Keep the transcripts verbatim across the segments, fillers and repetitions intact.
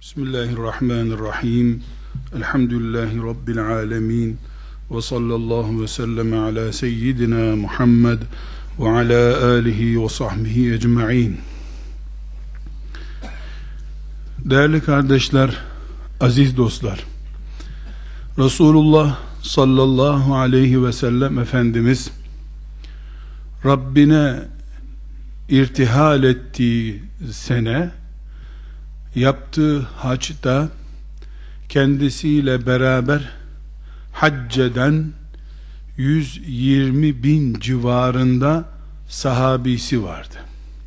Bismillahirrahmanirrahim. Elhamdülillahi Rabbil alemin. Ve sallallahu ve sellem ala seyyidina Muhammed ve ala alihi ve sahbihi ecma'in. Değerli kardeşler, aziz dostlar, Resulullah sallallahu aleyhi ve sellem Efendimiz Rabbine irtihal ettiği sene yaptığı haçta kendisiyle beraber hac eden yüz yirmi bin civarında sahabisi vardı.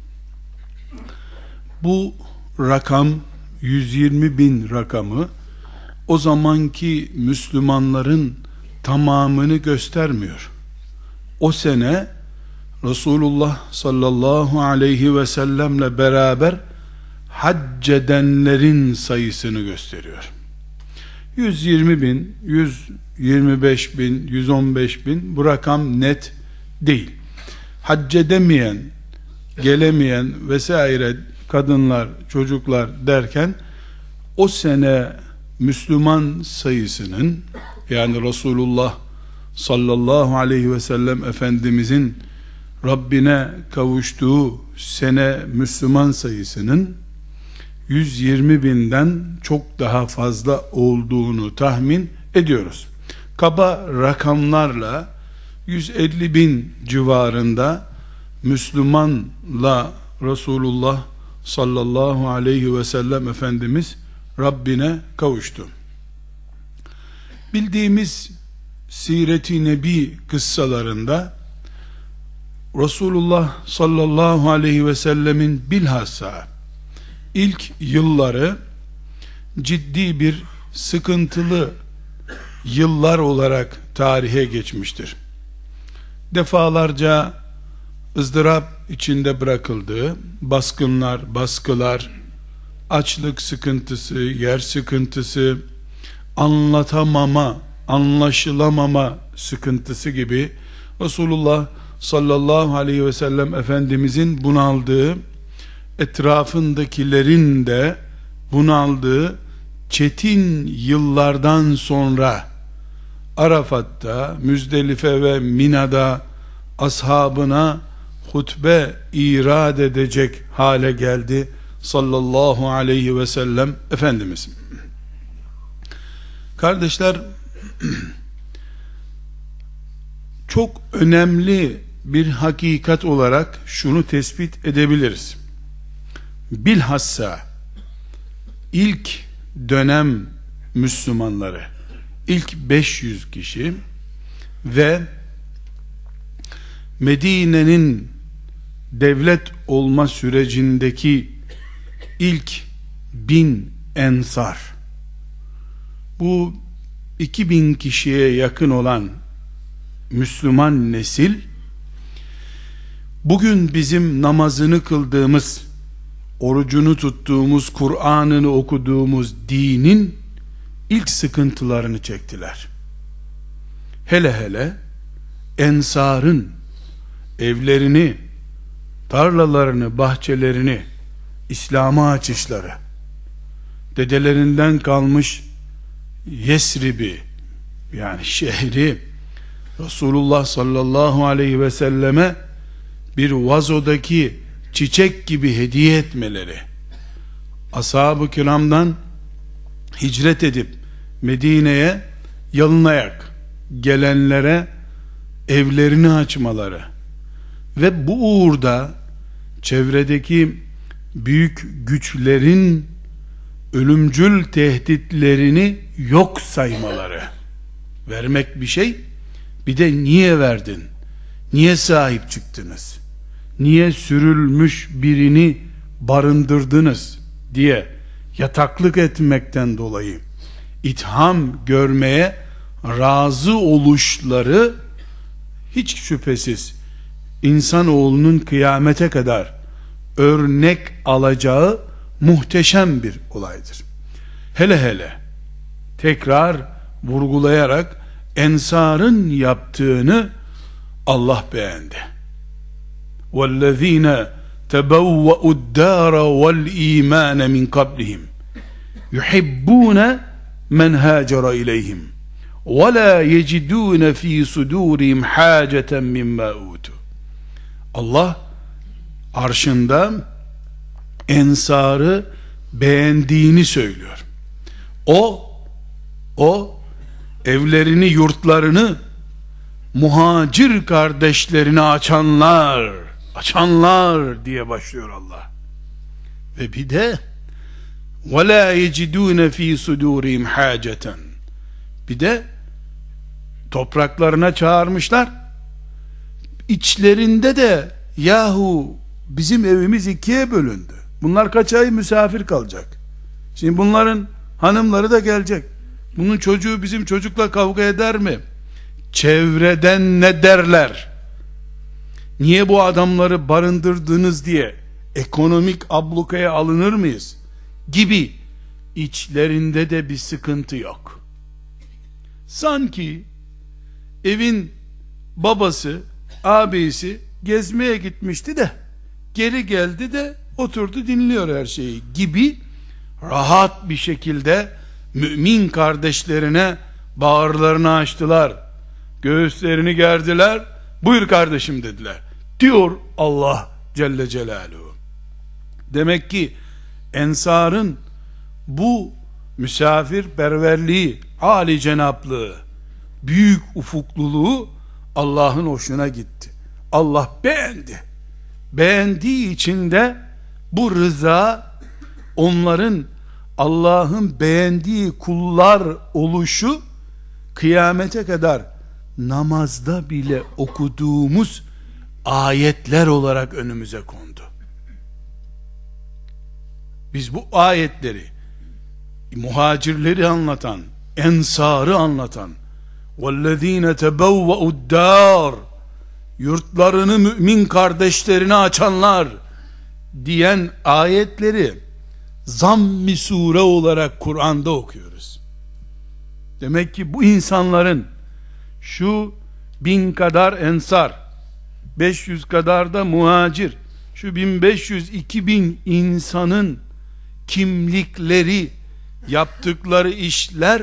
Bu rakam, yüz yirmi bin rakamı o zamanki Müslümanların tamamını göstermiyor. O sene Resulullah sallallahu aleyhi ve sellemle beraber hac edenlerin sayısını gösteriyor. yüz yirmi bin, yüz yirmi beş bin, yüz on beş bin, bu rakam net değil. Hac edemeyen, gelemeyen vesaire kadınlar, çocuklar derken o sene Müslüman sayısının, yani Resulullah sallallahu aleyhi ve sellem Efendimizin Rabbine kavuştuğu sene Müslüman sayısının yüz yirmi binden çok daha fazla olduğunu tahmin ediyoruz. Kaba rakamlarla yüz elli bin civarında Müslümanla Resulullah sallallahu aleyhi ve sellem Efendimiz Rabbine kavuştu. Bildiğimiz Siret-i Nebi kıssalarında Resulullah sallallahu aleyhi ve sellemin bilhassa ilk yılları ciddi bir sıkıntılı yıllar olarak tarihe geçmiştir. Defalarca ızdırap içinde bırakıldığı baskınlar, baskılar, açlık sıkıntısı, yer sıkıntısı, anlatamama, anlaşılamama sıkıntısı gibi Resulullah sallallahu aleyhi ve sellem Efendimizin bunaldığı, etrafındakilerin de bunaldığı çetin yıllardan sonra Arafat'ta, Müzdelife ve Mina'da ashabına hutbe irad edecek hale geldi sallallahu aleyhi ve sellem Efendimiz. Kardeşler, çok önemli bir hakikat olarak şunu tespit edebiliriz. Bilhassa ilk dönem Müslümanları, ilk beş yüz kişi ve Medine'nin devlet olma sürecindeki ilk bin ensar, bu iki bin kişiye yakın olan Müslüman nesil, bugün bizim namazını kıldığımız, orucunu tuttuğumuz, Kur'an'ını okuduğumuz dinin ilk sıkıntılarını çektiler. Hele hele ensarın evlerini, tarlalarını, bahçelerini İslam'a açışları, dedelerinden kalmış Yesrib'i, yani şehri Resulullah sallallahu aleyhi ve selleme bir vazodaki çiçek gibi hediye etmeleri, ashab-ı kiramdan hicret edip Medine'ye yalınayak gelenlere evlerini açmaları ve bu uğurda çevredeki büyük güçlerin ölümcül tehditlerini yok saymaları. Vermek bir şey, bir de niye verdin, niye sahip çıktınız, niye sürülmüş birini barındırdınız diye yataklık etmekten dolayı itham görmeye razı oluşları hiç şüphesiz insanoğlunun kıyamete kadar örnek alacağı muhteşem bir olaydır. Hele hele tekrar vurgulayarak ensarın yaptığını Allah beğendi. وَالَّذ۪ينَ تَبَوَّأُ الدَّارَ وَالْا۪يمَانَ مِنْ قَبْلِهِمْ yuhibbune men hacera ileyhim ve la yecidune fi sudurihim haceten mimma utu. Allah arşında ensarı beğendiğini söylüyor. O o evlerini, yurtlarını muhacir kardeşlerine açanlar, açanlar diye başlıyor Allah. Ve bir de وَلَا يَجِدُونَ ف۪ي صُدُورِهِمْ حَاجَةً, bir de topraklarına çağırmışlar. İçlerinde de yahu bizim evimiz ikiye bölündü, bunlar kaç ay misafir kalacak, şimdi bunların hanımları da gelecek, bunun çocuğu bizim çocukla kavga eder mi, çevreden ne derler, niye bu adamları barındırdınız diye ekonomik ablukaya alınır mıyız gibi içlerinde de bir sıkıntı yok. Sanki evin babası, abisi gezmeye gitmişti de geri geldi de oturdu dinliyor her şeyi gibi rahat bir şekilde mümin kardeşlerine bağırlarını açtılar, göğüslerini gerdiler, buyur kardeşim dediler diyor Allah Celle Celaluhu. Demek ki ensarın bu misafirperverliği, âli cenaplığı, büyük ufukluluğu Allah'ın hoşuna gitti. Allah beğendi. Beğendiği için de bu rıza, onların Allah'ın beğendiği kullar oluşu, kıyamete kadar namazda bile okuduğumuz ayetler olarak önümüze kondu. Biz bu ayetleri, muhacirleri anlatan, ensarı anlatan, وَالَّذ۪ينَ تَبَوَّعُ الدَّارِ, yurtlarını mümin kardeşlerine açanlar diyen ayetleri zamm-i sure olarak Kur'an'da okuyoruz. Demek ki bu insanların, şu bin kadar ensar, beş yüz kadar da muhacir, şu bin beş yüz iki bin insanın kimlikleri, yaptıkları işler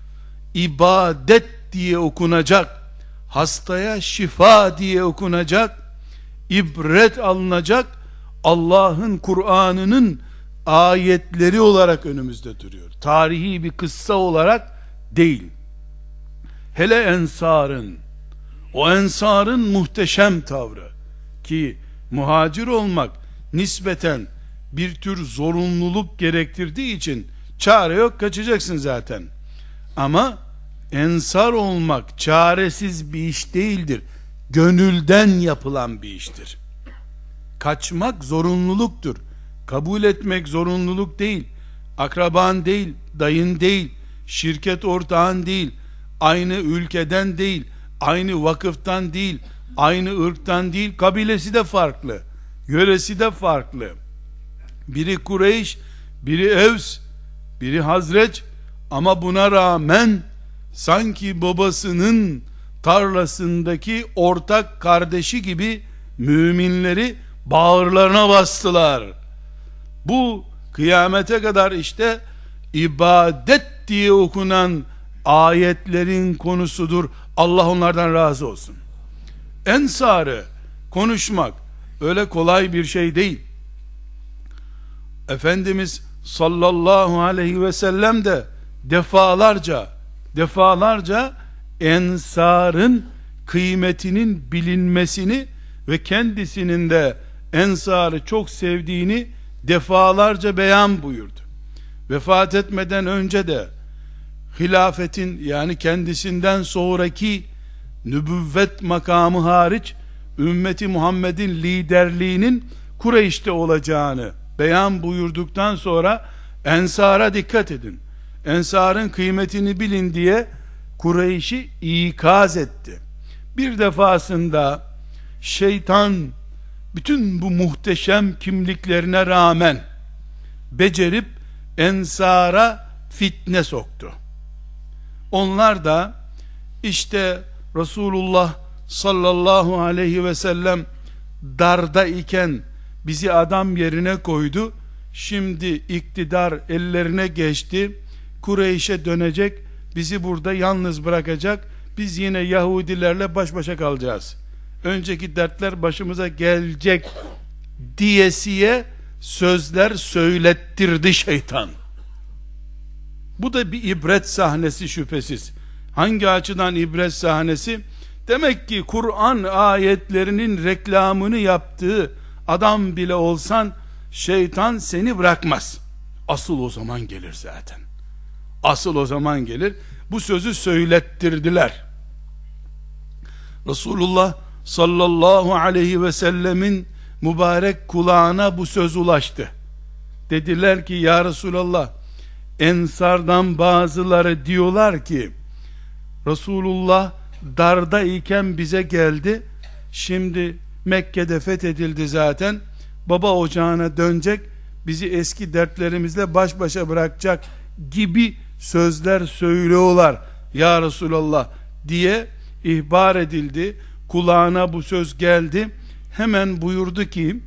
ibadet diye okunacak, hastaya şifa diye okunacak, ibret alınacak, Allah'ın Kur'an'ının ayetleri olarak önümüzde duruyor. Tarihi bir kıssa olarak değil. Hele ensarın, o ensarın muhteşem tavrı, ki muhacir olmak nispeten bir tür zorunluluk gerektirdiği için çare yok, kaçacaksın zaten. Ama ensar olmak çaresiz bir iş değildir. Gönülden yapılan bir iştir. Kaçmak zorunluluktur. Kabul etmek zorunluluk değil. Akraban değil, dayın değil, şirket ortağın değil, aynı ülkeden değil, aynı vakıftan değil, aynı ırktan değil, kabilesi de farklı, yöresi de farklı. Biri Kureyş, biri Evs, biri Hazreç, ama buna rağmen sanki babasının tarlasındaki ortak kardeşi gibi müminleri bağırlarına bastılar. Bu kıyamete kadar işte ibadet diye okunan ayetlerin konusudur. Allah onlardan razı olsun. Ensarı konuşmak öyle kolay bir şey değil. Efendimiz sallallahu aleyhi ve sellem de defalarca defalarca ensarın kıymetinin bilinmesini ve kendisinin de ensarı çok sevdiğini defalarca beyan buyurdu. Vefat etmeden önce de hilafetin, yani kendisinden sonraki nübüvvet makamı hariç ümmeti Muhammed'in liderliğinin Kureyş'te olacağını beyan buyurduktan sonra ensara dikkat edin, ensarın kıymetini bilin diye Kureyş'i ikaz etti. Bir defasında şeytan bütün bu muhteşem kimliklerine rağmen becerip ensara fitne soktu. Onlar da işte Resulullah sallallahu aleyhi ve sellem darda iken bizi adam yerine koydu, şimdi iktidar ellerine geçti, Kureyş'e dönecek, bizi burada yalnız bırakacak, biz yine Yahudilerle baş başa kalacağız, önceki dertler başımıza gelecek diyesiye sözler söylettirdi şeytan. Bu da bir ibret sahnesi şüphesiz. Hangi açıdan ibret sahnesi? Demek ki Kur'an ayetlerinin reklamını yaptığı adam bile olsan şeytan seni bırakmaz. Asıl o zaman gelir zaten. Asıl o zaman gelir. Bu sözü söylettirdiler. Resulullah sallallahu aleyhi ve sellemin mübarek kulağına bu söz ulaştı. Dediler ki ya Resulallah, Ensardan bazıları diyorlar ki Resulullah darda iken bize geldi, şimdi Mekke'de fethedildi zaten, baba ocağına dönecek, bizi eski dertlerimizle baş başa bırakacak gibi sözler söylüyorlar ya Resulallah diye ihbar edildi. Kulağına bu söz geldi. Hemen buyurdu ki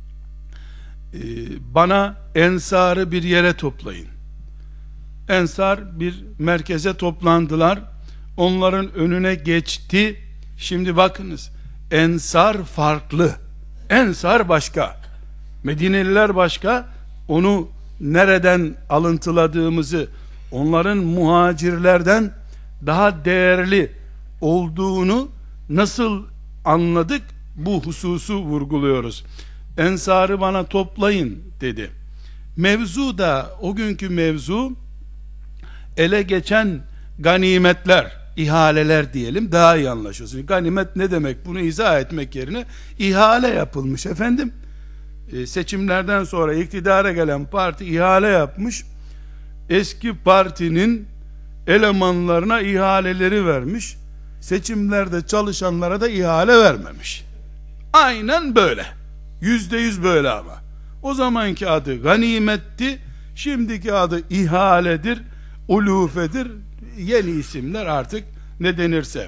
bana Ensar'ı bir yere toplayın. Ensar bir merkeze toplandılar. Onların önüne geçti. Şimdi bakınız, Ensar farklı. Ensar başka, Medineliler başka. Onu nereden alıntıladığımızı, onların muhacirlerden daha değerli olduğunu nasıl anladık, bu hususu vurguluyoruz. Ensar'ı bana toplayın dedi. Mevzu da, o günkü mevzu ele geçen ganimetler, ihaleler diyelim, daha iyi anlaşılsın. Ganimet ne demek, bunu izah etmek yerine ihale yapılmış efendim. E, seçimlerden sonra iktidara gelen parti ihale yapmış, eski partinin elemanlarına ihaleleri vermiş, seçimlerde çalışanlara da ihale vermemiş. Aynen böyle, yüzde yüz böyle. Ama o zamanki adı ganimetti, şimdiki adı ihaledir, ulufedir, yeni isimler artık ne denirse.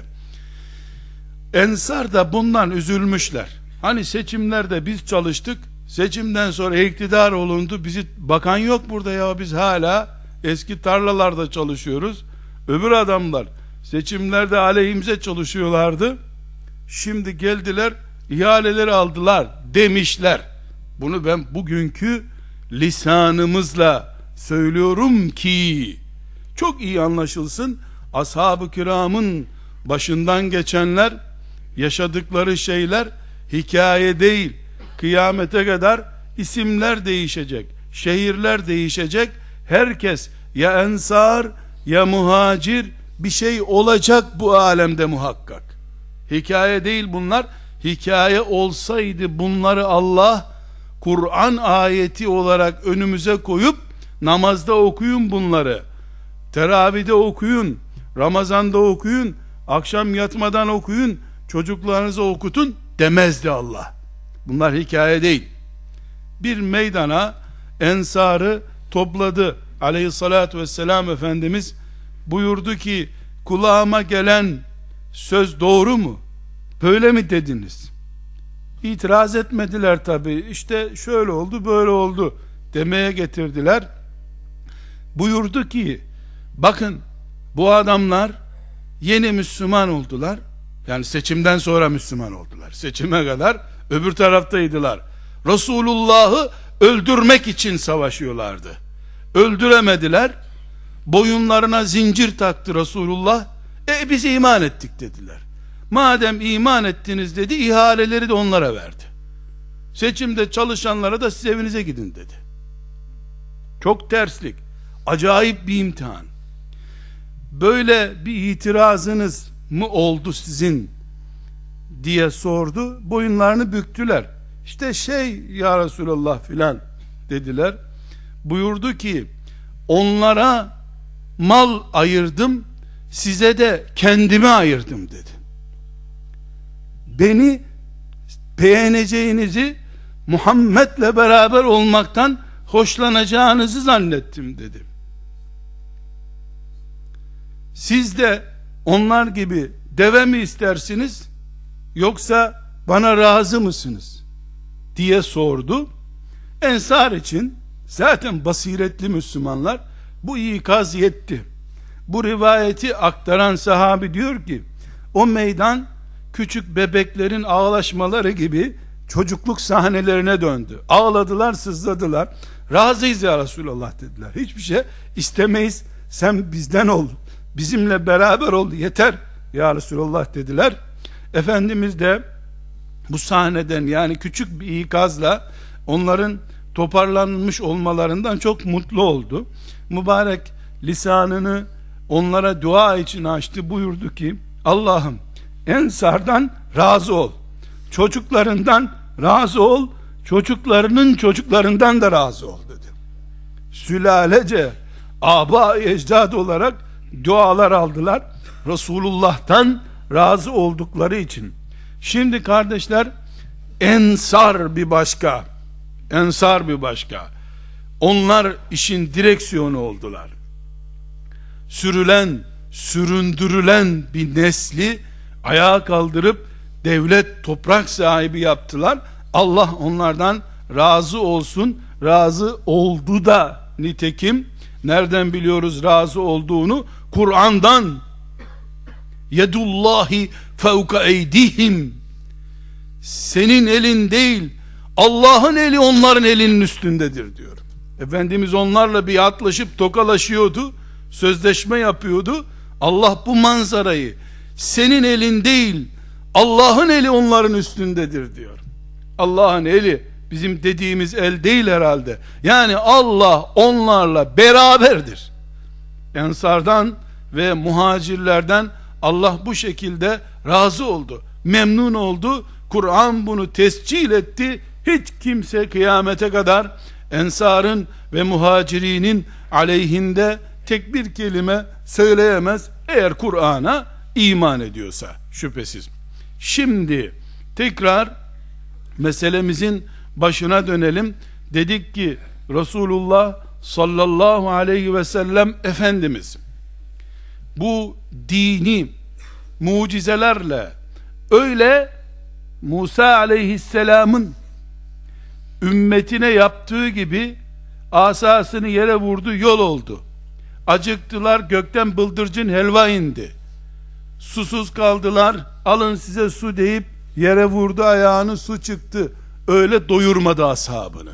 Ensar da bundan üzülmüşler. Hani seçimlerde biz çalıştık, seçimden sonra iktidar olundu, bizi bakan yok burada ya, biz hala eski tarlalarda çalışıyoruz, öbür adamlar seçimlerde aleyhimize çalışıyorlardı, şimdi geldiler ihaleleri aldılar demişler. Bunu ben bugünkü lisanımızla söylüyorum ki çok iyi anlaşılsın. Ashab-ı kiramın başından geçenler, yaşadıkları şeyler hikaye değil. Kıyamete kadar isimler değişecek, şehirler değişecek, herkes ya ensar ya muhacir bir şey olacak bu alemde muhakkak. Hikaye değil bunlar. Hikaye olsaydı bunları Allah Kur'an ayeti olarak önümüze koyup namazda okuyun bunları, teravide okuyun, Ramazanda okuyun, akşam yatmadan okuyun, çocuklarınıza okutun demezdi Allah. Bunlar hikaye değil. Bir meydana Ensar'ı topladı aleyhissalatü vesselam Efendimiz, buyurdu ki kulağıma gelen söz doğru mu? Böyle mi dediniz? İtiraz etmediler tabi. İşte şöyle oldu, böyle oldu demeye getirdiler. Buyurdu ki bakın, bu adamlar yeni Müslüman oldular. Yani seçimden sonra Müslüman oldular. Seçime kadar öbür taraftaydılar. Resulullah'ı öldürmek için savaşıyorlardı. Öldüremediler. Boyunlarına zincir taktı Resulullah. E biz iman ettik dediler. Madem iman ettiniz dedi, ihaleleri de onlara verdi. Seçimde çalışanlara da siz evinize gidin dedi. Çok terslik, acayip bir imtihan. Böyle bir itirazınız mı oldu sizin diye sordu. Boyunlarını büktüler. İşte şey ya Resulallah filan dediler. Buyurdu ki onlara mal ayırdım, size de kendimi ayırdım dedi. Beni beğeneceğinizi, Muhammed'le beraber olmaktan hoşlanacağınızı zannettim dedi. Siz de onlar gibi deve mi istersiniz, yoksa bana razı mısınız diye sordu. Ensar için Zaten basiretli Müslümanlar, bu ikaz yetti. Bu rivayeti aktaran sahabi diyor ki, o meydan küçük bebeklerin ağlaşmaları gibi çocukluk sahnelerine döndü. Ağladılar, sızladılar. Razıyız ya Resulallah dediler. Hiçbir şey istemeyiz. Sen bizden ol. Bizimle beraber ol. Yeter ya Resulallah dediler. Efendimiz de bu sahneden, yani küçük bir ikazla onların toparlanmış olmalarından çok mutlu oldu. Mübarek lisanını onlara dua için açtı. Buyurdu ki, Allah'ım Ensardan razı ol. Çocuklarından razı ol. Çocuklarının çocuklarından da razı ol dedi. Sülalece aba ecdad olarak dualar aldılar. Resulullah'tan razı oldukları için. Şimdi kardeşler, Ensar bir başka. Ensar bir başka. Onlar işin direksiyonu oldular. Sürülen, süründürülen bir nesli ayağa kaldırıp devlet, toprak sahibi yaptılar. Allah onlardan razı olsun. Razı oldu da, nitekim nereden biliyoruz razı olduğunu? Kur'an'dan. Yedullahi fevka eydihim. Senin elin değil, Allah'ın eli onların elinin üstündedir diyor. Efendimiz onlarla biatlaşıp tokalaşıyordu, sözleşme yapıyordu. Allah bu manzarayı, senin elin değil, Allah'ın eli onların üstündedir diyor. Allah'ın eli bizim dediğimiz el değil herhalde. Yani Allah onlarla beraberdir. Ensardan ve muhacirlerden Allah bu şekilde razı oldu, memnun oldu. Kur'an bunu tescil etti. Hiç kimse kıyamete kadar Ensar'ın ve muhacirinin aleyhinde tek bir kelime söyleyemez, eğer Kur'an'a iman ediyorsa, şüphesiz. Şimdi tekrar meselemizin başına dönelim. Dedik ki Resulullah sallallahu aleyhi ve sellem Efendimiz bu dini mucizelerle, öyle Musa aleyhisselamın ümmetine yaptığı gibi asasını yere vurdu, yol oldu. Acıktılar, gökten bıldırcın helva indi. Susuz kaldılar, alın size su deyip yere vurdu ayağını, su çıktı. Öyle doyurmadı ashabını.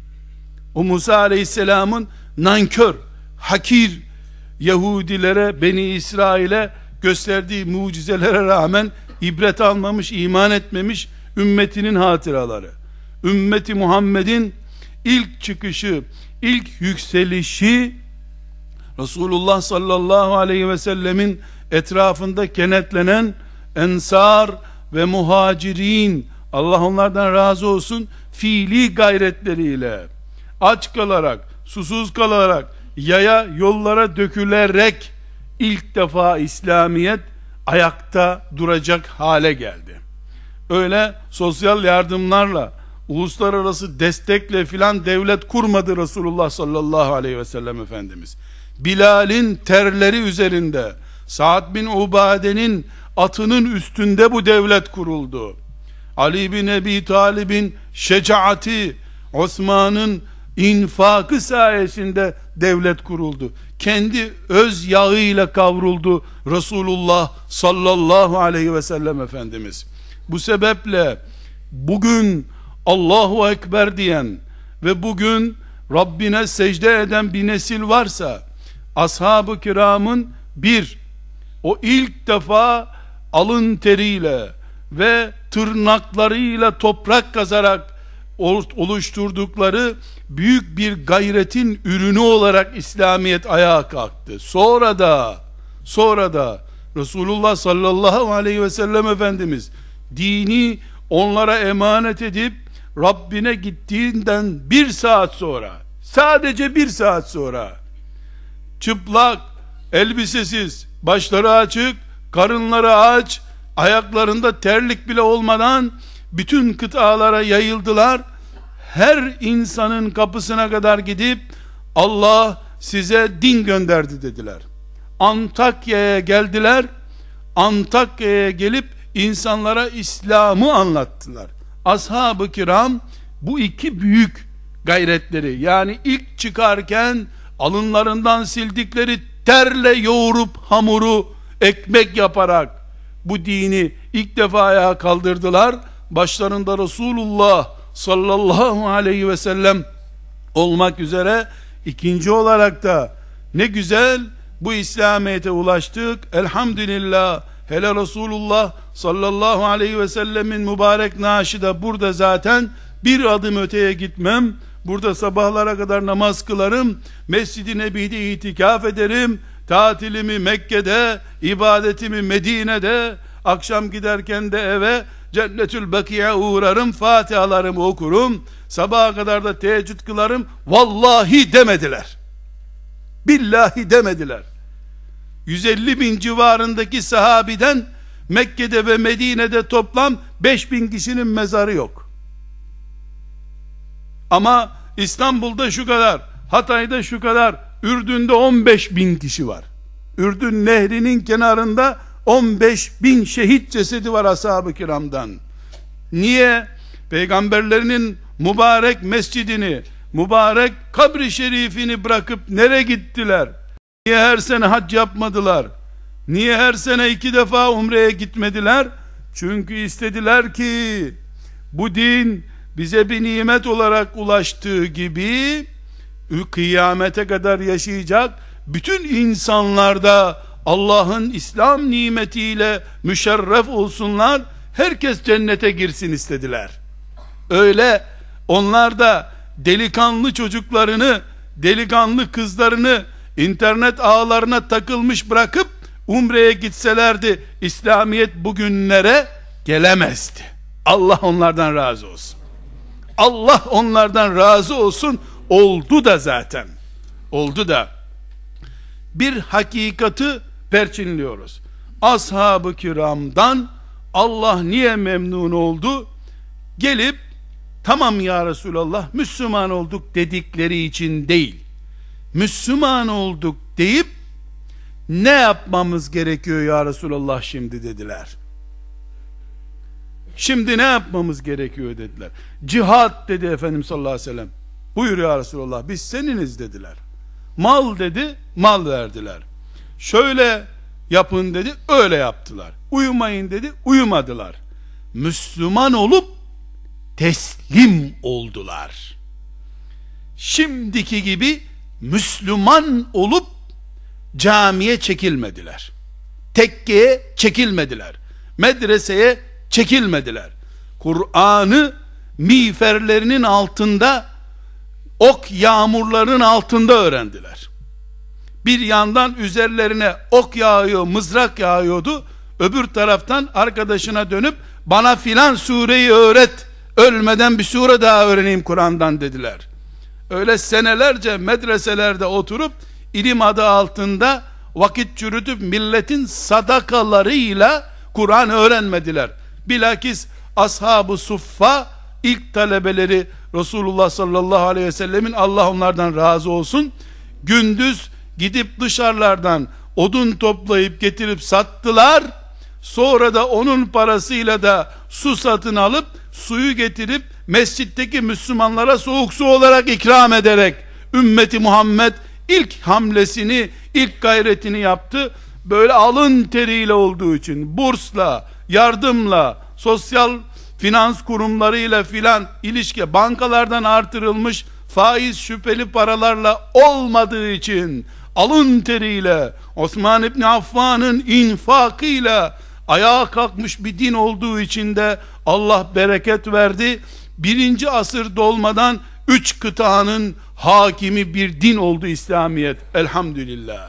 O Musa aleyhisselamın nankör, hakir Yahudilere, Beni İsrail'e gösterdiği mucizelere rağmen ibret almamış, iman etmemiş ümmetinin hatıraları. Ümmeti Muhammed'in ilk çıkışı, ilk yükselişi Resulullah sallallahu aleyhi ve sellemin etrafında kenetlenen Ensar ve Muhacirin, Allah onlardan razı olsun, fiili gayretleriyle, aç kalarak, susuz kalarak, yaya yollara dökülerek ilk defa İslamiyet ayakta duracak hale geldi. Öyle sosyal yardımlarla, uluslararası destekle filan devlet kurmadı Resulullah sallallahu aleyhi ve sellem Efendimiz. Bilal'in terleri üzerinde, Sa'd bin Ubade'nin atının üstünde bu devlet kuruldu. Ali bin Ebi Talib'in şecaati, Osman'ın infakı sayesinde devlet kuruldu. Kendi öz yağıyla kavruldu Resulullah sallallahu aleyhi ve sellem Efendimiz. Bu sebeple bugün Allahu Ekber diyen ve bugün Rabbine secde eden bir nesil varsa, ashab-ı kiramın bir, o ilk defa alın teriyle ve tırnaklarıyla toprak kazarak oluşturdukları büyük bir gayretin ürünü olarak İslamiyet ayağa kalktı. Sonra da sonra da Resulullah sallallahu aleyhi ve sellem Efendimiz dini onlara emanet edip Rabbine gittiğinden bir saat sonra, sadece bir saat sonra, çıplak, elbisesiz, başları açık, karınları aç, ayaklarında terlik bile olmadan bütün kıtalara yayıldılar. Her insanın kapısına kadar gidip Allah size din gönderdi dediler. Antakya'ya geldiler. Antakya'ya gelip insanlara İslam'ı anlattılar. Ashab-ı kiram bu iki büyük gayretleri, yani ilk çıkarken alınlarından sildikleri terle yoğurup hamuru ekmek yaparak bu dini ilk defa ayağa kaldırdılar. Başlarında Resulullah sallallahu aleyhi ve sellem olmak üzere. İkinci olarak da ne güzel bu İslamiyet'e ulaştık. Elhamdülillah. Hele Resulullah sallallahu aleyhi ve sellemin mübarek naaşı da burada zaten. Bir adım öteye gitmem. Burada sabahlara kadar namaz kılarım. Mescid-i Nebi'de itikaf ederim. Tatilimi Mekke'de, ibadetimi Medine'de, akşam giderken de eve Cennetül Baki'ye uğrarım, Fatihalarımı okurum, sabaha kadar da teheccüd kılarım. Vallahi demediler. Billahi demediler. yüz elli bin civarındaki sahabiden Mekke'de ve Medine'de toplam beş bin kişinin mezarı yok. Ama İstanbul'da şu kadar, Hatay'da şu kadar, Ürdün'de on beş bin kişi var. Ürdün nehrinin kenarında on beş bin şehit cesedi var ashab-ı kiramdan. Niye? Peygamberlerinin mübarek mescidini, mübarek kabri şerifini bırakıp nereye gittiler? Niye her sene hac yapmadılar? Niye her sene iki defa umreye gitmediler? Çünkü istediler ki bu din bize bir nimet olarak ulaştığı gibi kıyamete kadar yaşayacak bütün insanlarda Allah'ın İslam nimetiyle müşerref olsunlar, herkes cennete girsin istediler. Öyle onlar da delikanlı çocuklarını, delikanlı kızlarını internet ağlarına takılmış bırakıp umreye gitselerdi İslamiyet bugünlere gelemezdi. Allah onlardan razı olsun. Allah onlardan razı olsun. Oldu da zaten. Oldu da. Bir hakikati perçinliyoruz. Ashab-ı kiramdan Allah niye memnun oldu? Gelip tamam ya Resulallah Müslüman olduk dedikleri için değil, Müslüman olduk deyip ne yapmamız gerekiyor ya Resulallah şimdi dediler. Şimdi ne yapmamız gerekiyor dediler. Cihat dedi Efendimiz sallallahu aleyhi ve sellem. Buyur ya Resulallah biz seniniz dediler. Mal dedi, mal verdiler. Şöyle yapın dedi, öyle yaptılar. Uyumayın dedi, uyumadılar. Müslüman olup teslim oldular. Şimdiki gibi Müslüman olup camiye çekilmediler. Tekkeye çekilmediler. Medreseye çekilmediler. Kur'an'ı miğferlerinin altında, ok yağmurlarının altında öğrendiler. Bir yandan üzerlerine ok yağıyor, mızrak yağıyordu. Öbür taraftan arkadaşına dönüp bana filan sureyi öğret, ölmeden bir sure daha öğreneyim Kur'an'dan dediler. Öyle senelerce medreselerde oturup ilim adı altında vakit çürütüp milletin sadakalarıyla Kur'an öğrenmediler. Bilakis ashab-ı suffa ilk talebeleri Resulullah sallallahu aleyhi ve sellemin, Allah onlardan razı olsun, gündüz gidip dışarılardan odun toplayıp getirip sattılar. Sonra da onun parasıyla da su satın alıp suyu getirip mescitteki Müslümanlara soğuk su olarak ikram ederek ümmeti Muhammed ilk hamlesini, ilk gayretini yaptı. Böyle alın teriyle olduğu için, bursla, yardımla, sosyal finans kurumlarıyla filan ilişki, bankalardan artırılmış faiz şüpheli paralarla olmadığı için, alın teriyle, Osman İbni Affan'ın infakıyla ayağa kalkmış bir din olduğu için de Allah bereket verdi. Birinci asır dolmadan üç kıtanın hakimi bir din oldu İslamiyet. Elhamdülillah.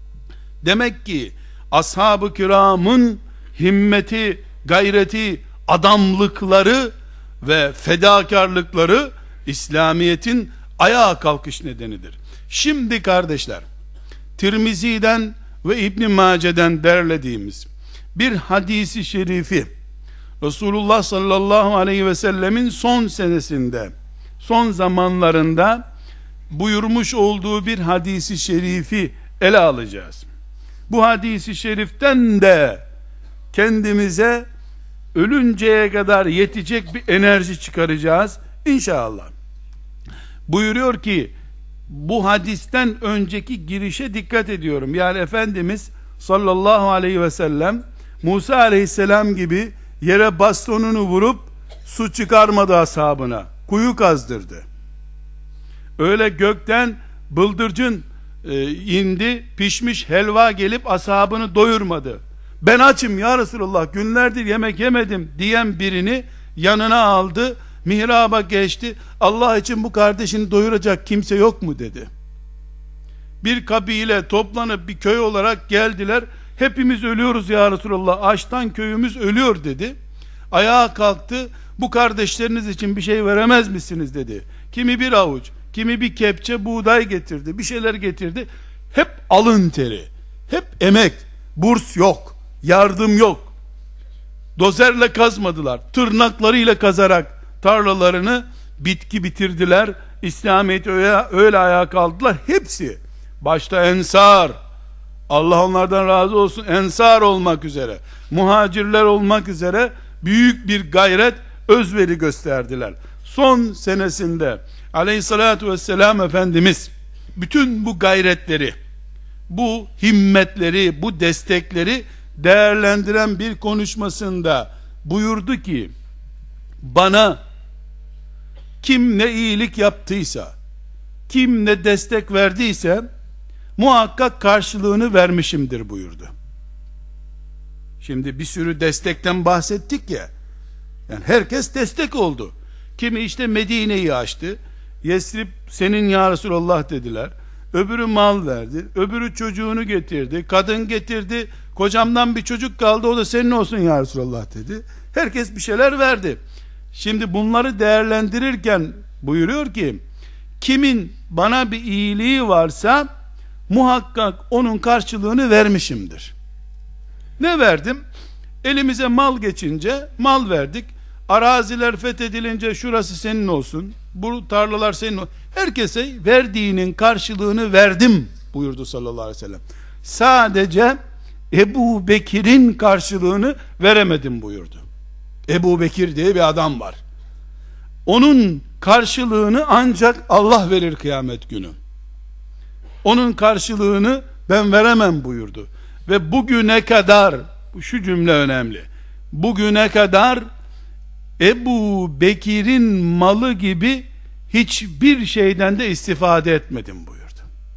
Demek ki ashab-ı kiramın himmeti, gayreti, adamlıkları ve fedakarlıkları İslamiyet'in ayağa kalkış nedenidir. Şimdi kardeşler, Tirmizi'den ve İbn Mace'den derlediğimiz bir hadisi şerifi, Resulullah sallallahu aleyhi ve sellemin son senesinde, son zamanlarında buyurmuş olduğu bir hadisi şerifi ele alacağız. Bu hadisi şeriften de kendimize ölünceye kadar yetecek bir enerji çıkaracağız inşallah. Buyuruyor ki, bu hadisten önceki girişe dikkat ediyorum. Yani Efendimiz sallallahu aleyhi ve sellem Musa aleyhisselam gibi yere bastonunu vurup su çıkarmadı ashabına. Kuyu kazdırdı. Öyle gökten bıldırcın e, indi, pişmiş helva gelip ashabını doyurmadı. Ben açım ya Resulullah, günlerdir yemek yemedim diyen birini yanına aldı, mihraba geçti. Allah için bu kardeşini doyuracak kimse yok mu dedi. Bir kabile toplanıp bir köy olarak geldiler. Hepimiz ölüyoruz ya Resulullah, açtan köyümüz ölüyor dedi. Ayağa kalktı, bu kardeşleriniz için bir şey veremez misiniz dedi. Kimi bir avuç, kimi bir kepçe buğday getirdi, bir şeyler getirdi. Hep alın teri, hep emek, burs yok, yardım yok. Dozerle kazmadılar, tırnaklarıyla kazarak tarlalarını bitki bitirdiler. İslamiyet'i öyle, öyle ayağa kaldılar. Hepsi, başta ensar, Allah onlardan razı olsun, ensar olmak üzere, muhacirler olmak üzere büyük bir gayret, özveri gösterdiler. Son senesinde aleyhissalatu vesselam Efendimiz bütün bu gayretleri, bu himmetleri, bu destekleri değerlendiren bir konuşmasında buyurdu ki, bana kim ne iyilik yaptıysa, kim ne destek verdiyse muhakkak karşılığını vermişimdir buyurdu. Şimdi bir sürü destekten bahsettik ya, yani herkes destek oldu. Kimi işte Medine'yi açtı, Yesrib senin ya Resulallah dediler. Öbürü mal verdi, öbürü çocuğunu getirdi, kadın getirdi, kocamdan bir çocuk kaldı, o da senin olsun ya Resulallah dedi. Herkes bir şeyler verdi. Şimdi bunları değerlendirirken buyuruyor ki, kimin bana bir iyiliği varsa muhakkak onun karşılığını vermişimdir. Ne verdim? Elimize mal geçince mal verdik. Araziler fethedilince şurası senin olsun, bu tarlalar senin olsun. Herkese verdiğinin karşılığını verdim buyurdu sallallahu aleyhi ve sellem. Sadece Ebu Bekir'in karşılığını veremedim buyurdu. Ebu Bekir diye bir adam var. Onun karşılığını ancak Allah verir kıyamet günü. Onun karşılığını ben veremem buyurdu. Ve bugüne kadar, şu cümle önemli, bugüne kadar Ebu Bekir'in malı gibi hiçbir şeyden de istifade etmedim buyurdu.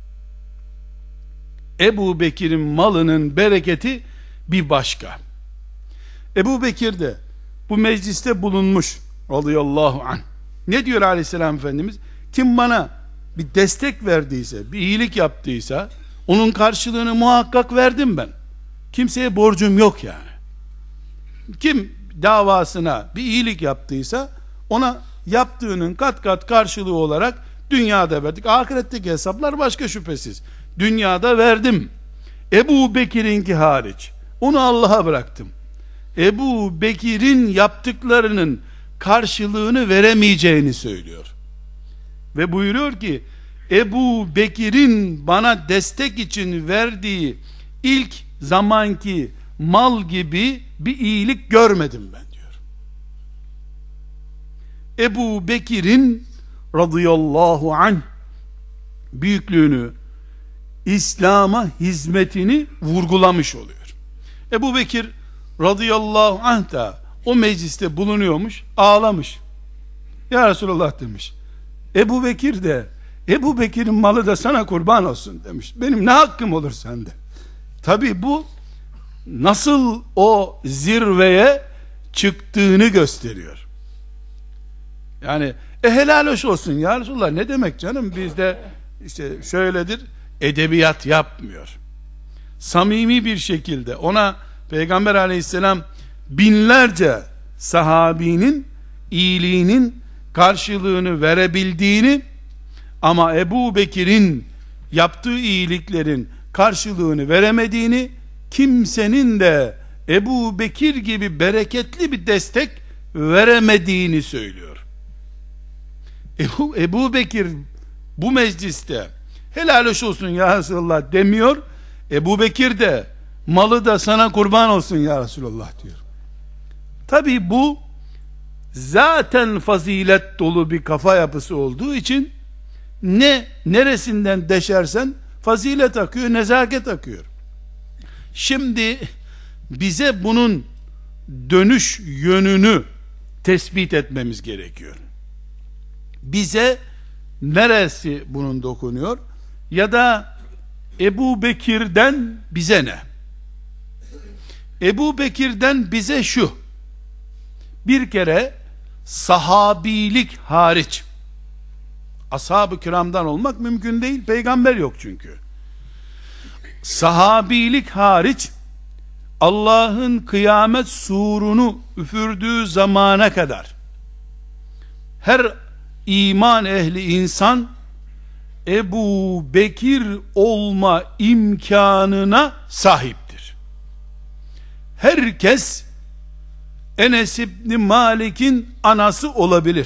Ebu Bekir'in malının bereketi bir başka. Ebu Bekir de bu mecliste bulunmuş radıyallahu anh. Ne diyor aleyhisselam Efendimiz? Kim bana bir destek verdiyse, bir iyilik yaptıysa onun karşılığını muhakkak verdim ben. Kimseye borcum yok yani. Kim davasına bir iyilik yaptıysa ona yaptığının kat kat karşılığı olarak dünyada verdik. Ahiretteki hesaplar başka şüphesiz. Dünyada verdim. Ebu Bekir'inki hariç. Onu Allah'a bıraktım. Ebu Bekir'in yaptıklarının karşılığını veremeyeceğini söylüyor. Ve buyuruyor ki, Ebu Bekir'in bana destek için verdiği ilk zamanki mal gibi bir iyilik görmedim ben diyor. Ebu Bekir'in radıyallahu anh büyüklüğünü, İslam'a hizmetini vurgulamış oluyor. Ebu Bekir radıyallahu anh da o mecliste bulunuyormuş, ağlamış. Ya Resulallah demiş, Ebu Bekir de, Ebu Bekir'in malı da sana kurban olsun demiş. Benim ne hakkım olur sende? Tabi bu nasıl o zirveye çıktığını gösteriyor. Yani e helal hoş olsun ya Resulallah, ne demek canım, bizde işte şöyledir, edebiyat yapmıyor. Samimi bir şekilde ona Peygamber aleyhisselam binlerce sahabinin iyiliğinin karşılığını verebildiğini, ama Ebu Bekir'in yaptığı iyiliklerin karşılığını veremediğini, kimsenin de Ebu Bekir gibi bereketli bir destek veremediğini söylüyor. Ebu, Ebu Bekir bu mecliste helal hoş olsun ya Resulallah demiyor. Ebu Bekir de malı da sana kurban olsun ya Resulallah diyor. Tabi bu zaten fazilet dolu bir kafa yapısı olduğu için Ne neresinden deşersen fazilet akıyor, nezaket akıyor. Şimdi bize bunun dönüş yönünü tespit etmemiz gerekiyor. Bize neresi bunun dokunuyor? Ya da Ebu Bekir'den bize ne? Ebu Bekir'den bize şu: bir kere sahabilik hariç, ashab-ı kiramdan olmak mümkün değil, peygamber yok çünkü. Sahabilik hariç, Allah'ın kıyamet surunu üfürdüğü zamana kadar her iman ehli insan Ebu Bekir olma imkanına sahiptir. Herkes Enes İbni Malik'in anası olabilir.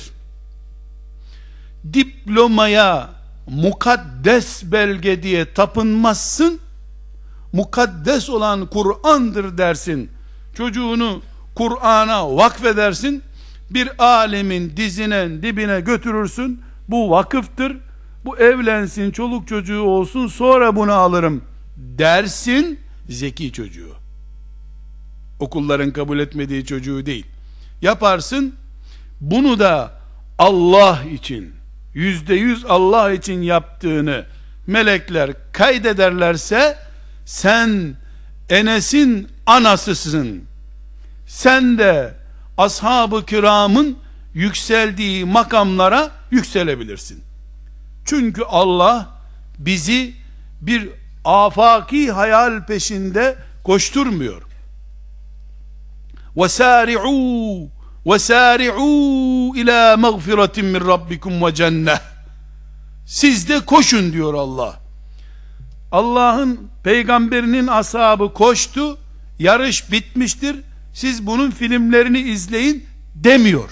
Diplomaya mukaddes belge diye tapınmazsın, mukaddes olan Kur'an'dır dersin, çocuğunu Kur'an'a vakfedersin, bir alemin dizine dibine götürürsün, bu vakıftır, bu evlensin, çoluk çocuğu olsun, sonra bunu alırım dersin. Zeki çocuğu, okulların kabul etmediği çocuğu değil yaparsın. Bunu da Allah için, yüzde yüz Allah için yaptığını melekler kaydederlerse sen Enes'in anasısın, sen de ashab-ı kiramın yükseldiği makamlara yükselebilirsin. Çünkü Allah bizi bir afaki hayal peşinde koşturmuyor. وَسَارِعُوا وَسَارِعُوا اِلَى مَغْفِرَةٍ مِّنْ رَبِّكُمْ وَجَنَّةٍ. Siz de koşun diyor Allah. Allah'ın peygamberinin ashabı koştu, yarış bitmiştir, siz bunun filmlerini izleyin demiyor.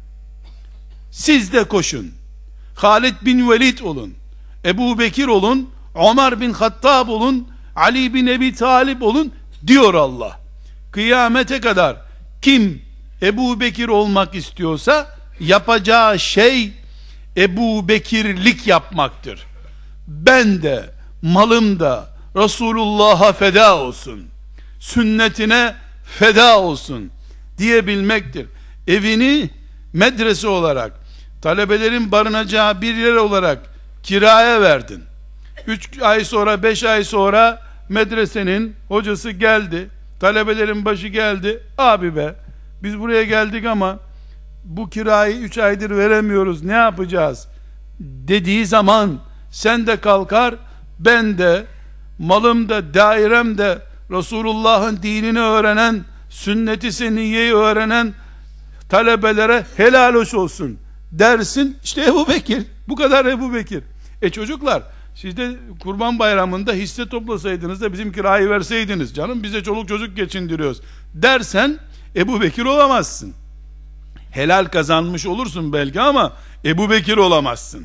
Siz de koşun. Halid bin Velid olun, Ebu Bekir olun, Ömer bin Hattab olun, Ali bin Ebi Talib olun diyor Allah. Kıyamete kadar kim Ebu Bekir olmak istiyorsa yapacağı şey Ebu Bekirlik yapmaktır. Ben de malım da Resulullah'a feda olsun, sünnetine feda olsun diyebilmektir. Evini medrese olarak, talebelerin barınacağı bir yer olarak kiraya verdin. Üç ay sonra, beş ay sonra medresenin hocası geldi, talebelerin başı geldi, abi be biz buraya geldik ama bu kirayı üç aydır veremiyoruz, ne yapacağız dediği zaman sen de kalkar, ben de malım da dairem de Resulullah'ın dinini öğrenen, sünnet-i seniyyeyi öğrenen talebelere helal hoş olsun dersin. İşte Ebu Bekir, bu kadar Ebu Bekir. E çocuklar, siz de Kurban Bayramı'nda hisse toplasaydınız da bizim kirayı verseydiniz, canım bize çoluk çocuk geçindiriyoruz dersen Ebu Bekir olamazsın. Helal kazanmış olursun belki ama Ebu Bekir olamazsın.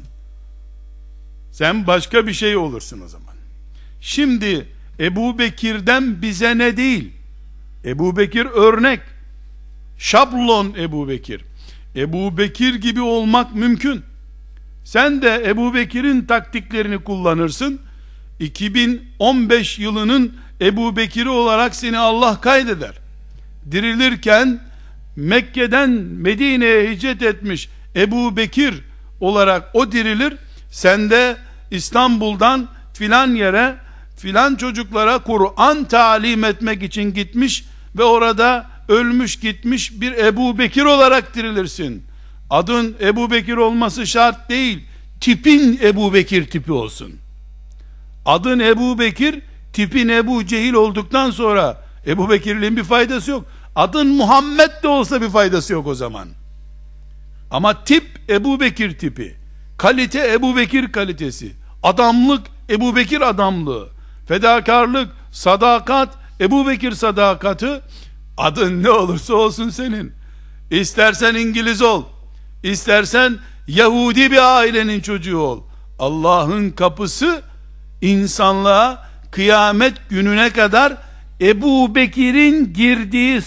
Sen başka bir şey olursun o zaman. Şimdi Ebu Bekir'den bize ne değil? Ebu Bekir örnek, şablon Ebu Bekir. Ebu Bekir gibi olmak mümkün. Sen de Ebu Bekir'in taktiklerini kullanırsın. iki bin on beş yılının Ebu Bekir'i olarak seni Allah kaydeder. Dirilirken Mekke'den Medine'ye hicret etmiş Ebu Bekir olarak o dirilir. Sen de İstanbul'dan filan yere, filan çocuklara Kur'an talim etmek için gitmiş ve orada ölmüş gitmiş bir Ebu Bekir olarak dirilirsin. Adın Ebu Bekir olması şart değil, tipin Ebu Bekir tipi olsun. Adın Ebu Bekir, tipin Ebu Cehil olduktan sonra Ebu Bekirliğin bir faydası yok. Adın Muhammed de olsa bir faydası yok o zaman. Ama tip Ebu Bekir tipi, kalite Ebu Bekir kalitesi, adamlık Ebu Bekir adamlığı, fedakarlık, sadakat Ebu Bekir sadakati. Adın ne olursa olsun senin. İstersen İngiliz ol, istersen Yahudi bir ailenin çocuğu ol. Allah'ın kapısı insanlığa kıyamet gününe kadar Ebu Bekir'in girdiği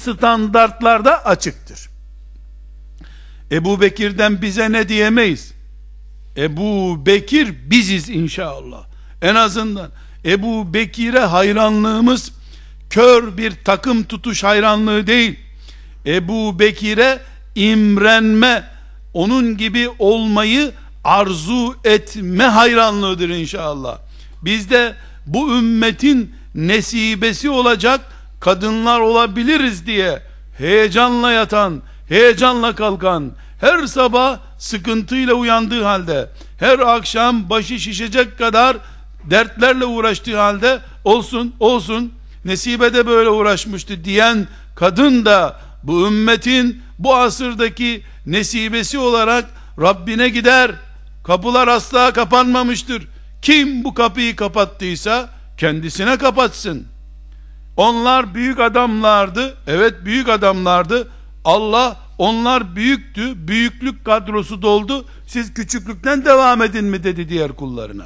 standartlarda açıktır. Ebu Bekir'den bize ne diyemeyiz? Ebu Bekir biziz inşallah. En azından Ebu Bekir'e hayranlığımız kör bir takım tutuş hayranlığı değil. Ebu Bekir'e imrenme, onun gibi olmayı arzu etme hayranlığıdır inşallah. Biz de bu ümmetin nesibesi olacak kadınlar olabiliriz diye heyecanla yatan, heyecanla kalkan, her sabah sıkıntıyla uyandığı halde, her akşam başı şişecek kadar dertlerle uğraştığı halde, olsun olsun nesibe de böyle uğraşmıştı diyen kadın da bu ümmetin bu asırdaki nesibesi olarak Rabbine gider. Kapılar asla kapanmamıştır. Kim bu kapıyı kapattıysa kendisine kapatsın. Onlar büyük adamlardı. Evet, büyük adamlardı. Allah, onlar büyüktü, büyüklük kadrosu doldu, siz küçüklükten devam edin mi dedi diğer kullarına.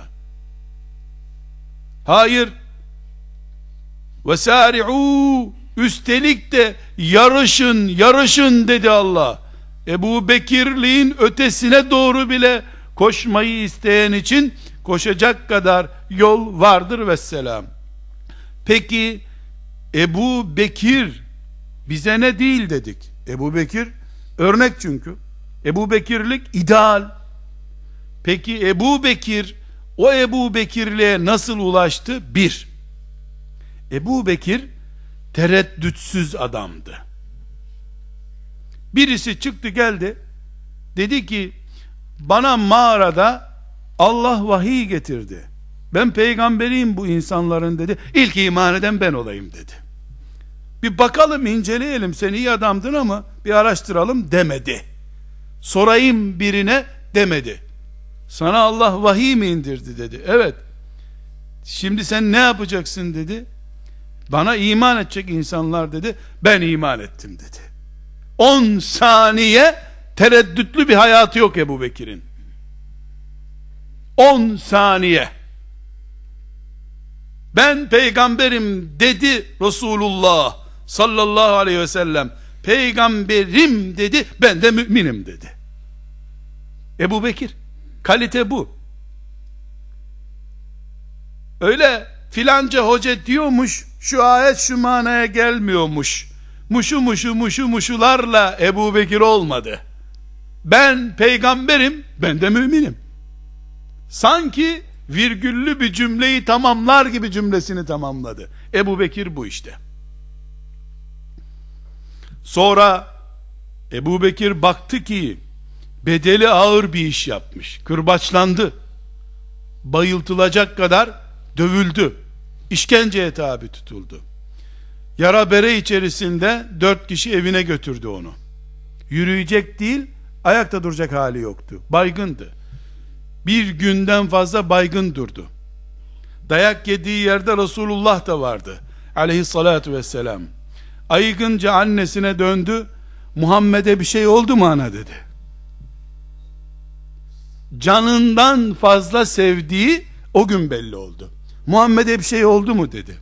Hayır. Vesari'u, üstelik de yarışın, yarışın dedi Allah. Ebu Bekirliğin ötesine doğru bile koşmayı isteyen için koşacak kadar yol vardır vesselam. Peki Ebu Bekir bize ne değil dedik? Ebu Bekir örnek çünkü. Ebu Bekirlik ideal. Peki Ebu Bekir o Ebu Bekirliğe nasıl ulaştı? Bir, Ebu Bekir tereddütsüz adamdı. Birisi çıktı geldi, dedi ki bana mağarada Allah vahiy getirdi, ben peygamberiyim bu insanların dedi, İlk iman eden ben olayım dedi. Bir bakalım, inceleyelim, sen iyi adamdın ama bir araştıralım demedi. Sorayım birine demedi. Sana Allah vahiy mi indirdi dedi. Evet. Şimdi sen ne yapacaksın dedi. Bana iman edecek insanlar dedi. Ben iman ettim dedi. On saniye tereddütlü bir hayatı yok Ebu Bekir'in. On saniye. Ben peygamberim dedi Resulullah sallallahu aleyhi ve sellem. Peygamberim dedi, ben de müminim dedi. Ebu Bekir. Kalite bu. Öyle filanca hoca diyormuş, şu ayet şu manaya gelmiyormuş, muşu muşu muşu muşularla Ebu Bekir olmadı. Ben peygamberim, ben de müminim. Sanki virgüllü bir cümleyi tamamlar gibi cümlesini tamamladı. Ebu Bekir bu işte. Sonra Ebu Bekir baktı ki bedeli ağır bir iş yapmış. Kırbaçlandı. Bayıltılacak kadar dövüldü. İşkenceye tabi tutuldu. Yara bere içerisinde dört kişi evine götürdü onu. Yürüyecek değil, ayakta duracak hali yoktu. Baygındı. Bir günden fazla baygın durdu. Dayak yediği yerde Resulullah da vardı aleyhissalatu vesselam. Ayıkınca annesine döndü. Muhammed'e bir şey oldu mu ana dedi. Canından fazla sevdiği o gün belli oldu. Muhammed'e bir şey oldu mu dedi.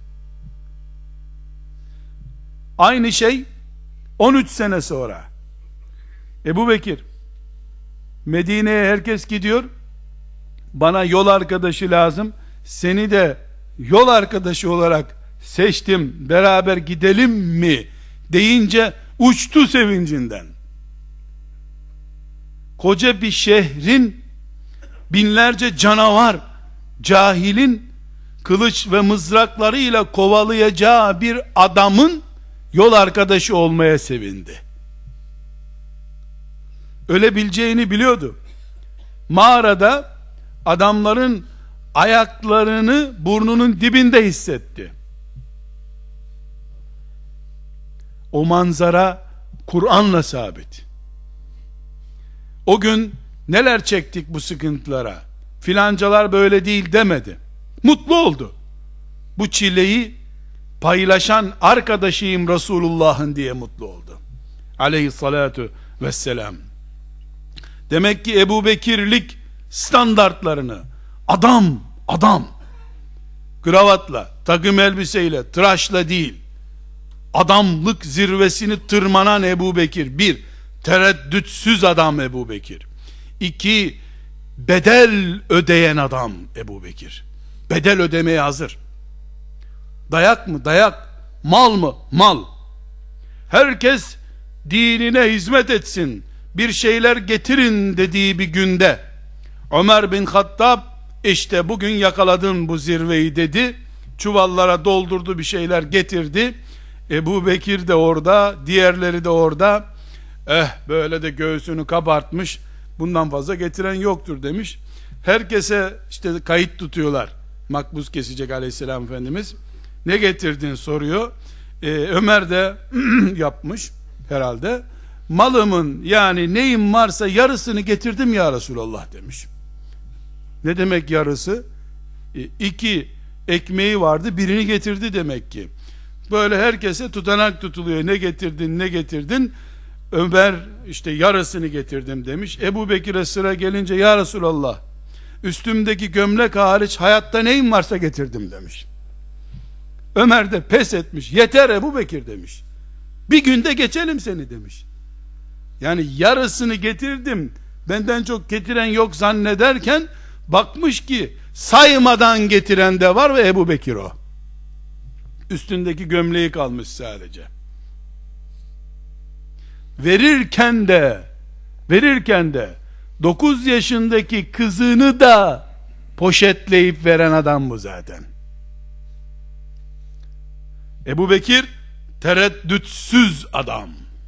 Aynı şey on üç sene sonra. Ebu Bekir, Medine'ye herkes gidiyor, bana yol arkadaşı lazım, seni de yol arkadaşı olarak seçtim, beraber gidelim mi deyince uçtu sevincinden. Koca bir şehrin binlerce canavar, cahilin kılıç ve mızraklarıyla kovalayacağı bir adamın yol arkadaşı olmaya sevindi. Ölebileceğini biliyordu. Mağarada adamların ayaklarını burnunun dibinde hissetti. O manzara Kur'an'la sabit. O gün neler çektik bu sıkıntılara, filancalar böyle değil demedi. Mutlu oldu. Bu çileyi paylaşan arkadaşıyım Resulullah'ın diye mutlu oldu. Aleyhissalatu vesselam. Demek ki Ebu Bekirlik standartlarını adam, adam kravatla, takım elbiseyle, tıraşla değil, adamlık zirvesini tırmanan Ebu Bekir. Bir, tereddütsüz adam Ebu Bekir. İki, bedel ödeyen adam Ebu Bekir. Bedel ödemeye hazır. Dayak mı? Dayak. Mal mı? Mal. Herkes dinine hizmet etsin, bir şeyler getirin dediği bir günde Ömer bin Hattab, işte bugün yakaladın bu zirveyi dedi. Çuvallara doldurdu, bir şeyler getirdi. Ebu Bekir de orada, diğerleri de orada. Eh, böyle de göğsünü kabartmış, bundan fazla getiren yoktur demiş. Herkese işte kayıt tutuyorlar. Makbuz kesecek aleyhisselam Efendimiz. Ne getirdin soruyor. Ee, Ömer de yapmış herhalde. Malımın, yani neyim varsa yarısını getirdim ya Resulallah demiş. Ne demek yarısı? E, iki ekmeği vardı, birini getirdi demek ki. Böyle herkese tutanak tutuluyor. Ne getirdin, ne getirdin? Ömer işte yarısını getirdim demiş. Ebu Bekir'e sıra gelince ya Resulallah, üstümdeki gömlek hariç hayatta neyim varsa getirdim demiş. Ömer de pes etmiş. Yeter Ebu Bekir demiş. Bir günde geçelim seni demiş. Yani yarısını getirdim, benden çok getiren yok zannederken bakmış ki saymadan getiren de var ve Ebu Bekir o. Üstündeki gömleği kalmış sadece. Verirken de verirken de dokuz yaşındaki kızını da poşetleyip veren adam bu zaten. Ebu Bekir tereddütsüz adam.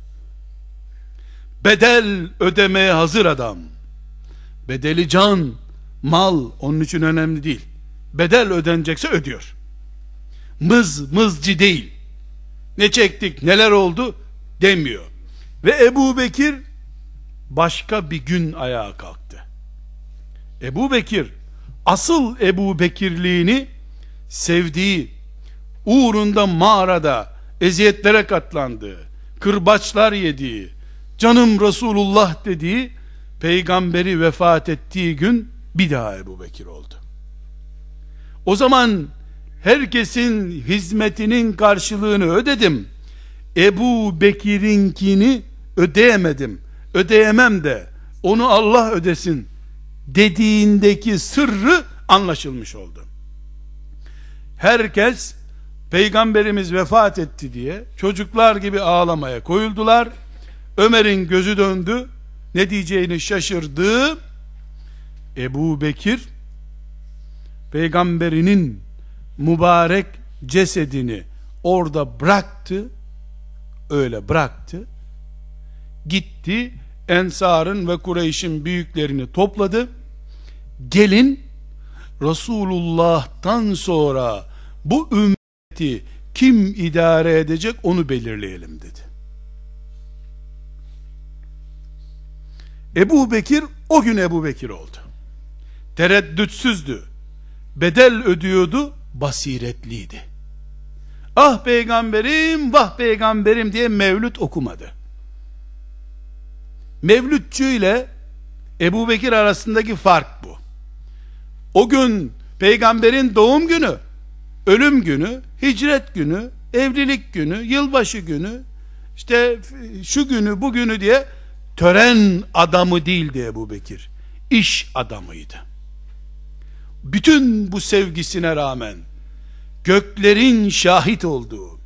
Bedel ödemeye hazır adam. Bedeli can, mal onun için önemli değil. Bedel ödenecekse ödüyor. Mız mızcı değil. Ne çektik, neler oldu demiyor. Ve Ebu Bekir başka bir gün ayağa kalktı. Ebu Bekir asıl Ebu Bekirliğini sevdiği, uğrunda mağarada eziyetlere katlandığı, kırbaçlar yediği, canım Resulullah dediği, peygamberi vefat ettiği gün bir daha Ebu Bekir oldu. O zaman herkesin hizmetinin karşılığını ödedim, Ebu Bekir'inkini ödeyemedim, ödeyemem de onu Allah ödesin dediğindeki sırrı anlaşılmış oldu. Herkes Peygamberimiz vefat etti diye çocuklar gibi ağlamaya koyuldular. Ömer'in gözü döndü, ne diyeceğini şaşırdı. Ebu Bekir peygamberinin mübarek cesedini orada bıraktı, öyle bıraktı, gitti Ensar'ın ve Kureyş'in büyüklerini topladı. Gelin Resulullah'tan sonra bu ümmeti kim idare edecek onu belirleyelim dedi. Ebu Bekir o gün Ebu Bekir oldu. Tereddütsüzdü. Bedel ödüyordu, basiretliydi. Ah peygamberim, vah peygamberim diye mevlüt okumadı. Mevlütçü ile Ebu Bekir arasındaki fark bu. O gün peygamberin doğum günü, ölüm günü, hicret günü, evlilik günü, yılbaşı günü, işte şu günü, bu günü diye tören adamı değildi Ebu Bekir. İş adamıydı. Bütün bu sevgisine rağmen göklerin şahit olduğu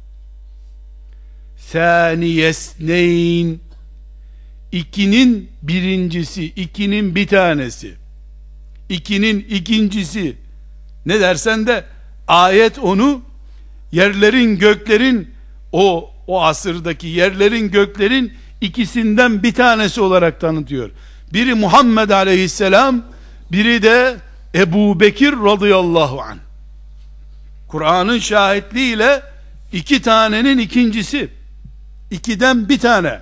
saniyesneyn, ikinin birincisi, ikinin bir tanesi, ikinin ikincisi, ne dersen de ayet onu yerlerin göklerin, o o asırdaki yerlerin göklerin ikisinden bir tanesi olarak tanıtıyor. Biri Muhammed aleyhisselam, biri de Ebu Bekir radıyallahu anh. Kur'an'ın şahitliğiyle iki tanenin ikincisi, ikiden bir tane.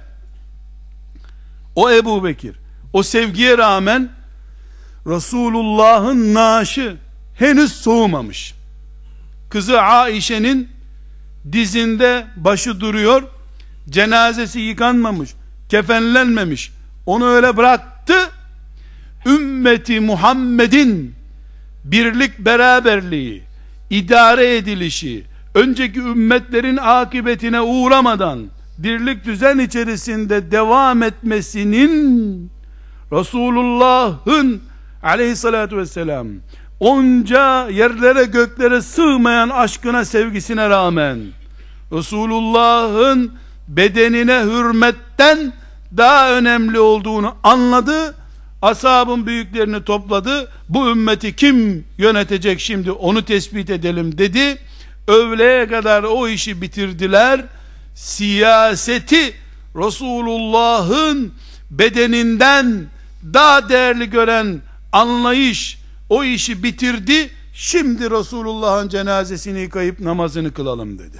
O Ebu Bekir, o sevgiye rağmen Resulullah'ın naaşı henüz soğumamış. Kızı Aişe'nin dizinde başı duruyor, cenazesi yıkanmamış, kefenlenmemiş, onu öyle bıraktı. Ümmeti Muhammed'in birlik beraberliği, idare edilişi, önceki ümmetlerin akıbetine uğramadan birlik düzen içerisinde devam etmesinin, Resulullah'ın aleyhissalatu vesselam onca yerlere göklere sığmayan aşkına, sevgisine rağmen Resulullah'ın bedenine hürmetten daha önemli olduğunu anladı. Ashabın büyüklerini topladı. Bu ümmeti kim yönetecek şimdi, onu tespit edelim dedi. Öğleye kadar o işi bitirdiler. Siyaseti Resulullah'ın bedeninden daha değerli gören anlayış o işi bitirdi. Şimdi Resulullah'ın cenazesini yıkayıp namazını kılalım dedi.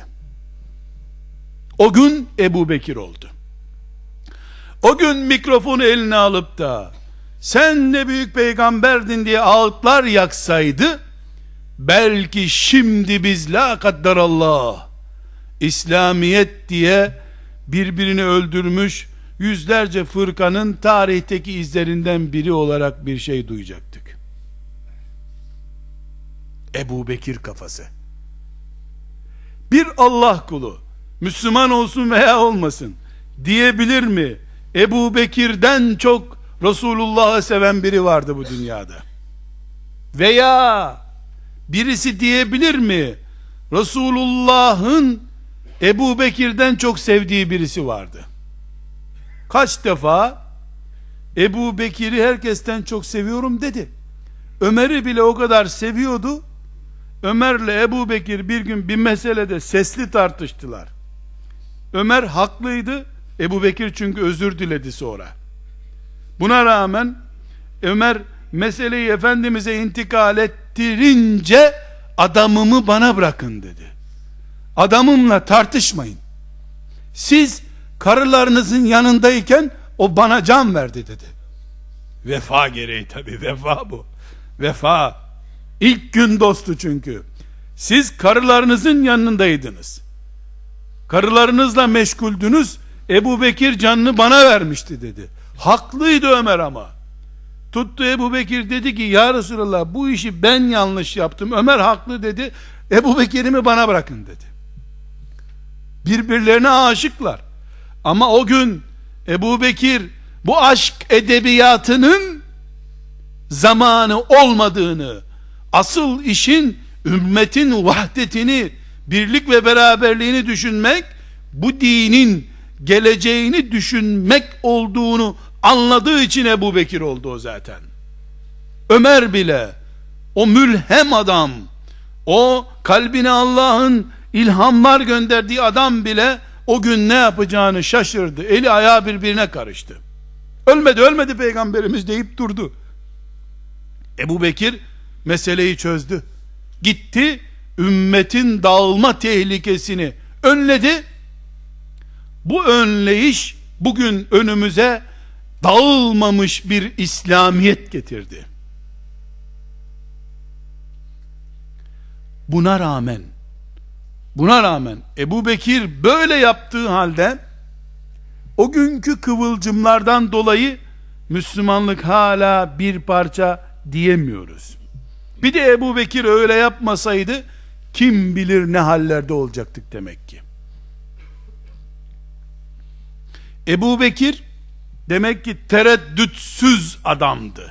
O gün Ebu Bekir oldu. O gün mikrofonu eline alıp da sen ne büyük peygamberdin diye ağıtlar yaksaydı, belki şimdi biz la kadderallah İslamiyet diye birbirini öldürmüş yüzlerce fırkanın tarihteki izlerinden biri olarak bir şey duyacaktık. Ebu Bekir kafası. Bir Allah kulu, Müslüman olsun veya olmasın, diyebilir mi Ebu Bekir'den çok Resulullah'ı seven biri vardı bu dünyada? Veya birisi diyebilir mi Resulullah'ın Ebu Bekir'den çok sevdiği birisi vardı? Kaç defa Ebu Bekir'i herkesten çok seviyorum dedi. Ömer'i bile o kadar seviyordu. Ömer'le Ebu Bekir bir gün bir meselede sesli tartıştılar. Ömer haklıydı. Ebu Bekir çünkü özür diledi sonra. Buna rağmen Ömer meseleyi Efendimiz'e intikal ettirince adamımı bana bırakın dedi. Adamımla tartışmayın. Siz karılarınızın yanındayken o bana can verdi dedi. Vefa gereği tabi, vefa bu. Vefa. İlk gün dostu çünkü. Siz karılarınızın yanındaydınız. Karılarınızla meşguldünüz. Ebu Bekir canını bana vermişti dedi. Haklıydı Ömer ama. Tuttu Ebu Bekir dedi ki ya Resulallah bu işi ben yanlış yaptım. Ömer haklı dedi. Ebu Bekir'imi bana bırakın dedi. Birbirlerine aşıklar. Ama o gün Ebu Bekir bu aşk edebiyatının zamanı olmadığını, asıl işin ümmetin vahdetini, birlik ve beraberliğini düşünmek, bu dinin geleceğini düşünmek olduğunu anladığı için Ebu Bekir oldu o zaten. Ömer bile, o mülhem adam, o kalbine Allah'ın ilhamlar gönderdiği adam bile o gün ne yapacağını şaşırdı. Eli ayağı birbirine karıştı. Ölmedi ölmedi peygamberimiz deyip durdu. Ebu Bekir meseleyi çözdü. Gitti, ümmetin dağılma tehlikesini önledi. Bu önleyiş bugün önümüze dağılmamış bir İslamiyet getirdi. Buna rağmen buna rağmen Ebu Bekir böyle yaptığı halde o günkü kıvılcımlardan dolayı Müslümanlık hala bir parça diyemiyoruz. Bir de Ebu Bekir öyle yapmasaydı kim bilir ne hallerde olacaktık demek ki. Ebu Bekir demek ki tereddütsüz adamdı.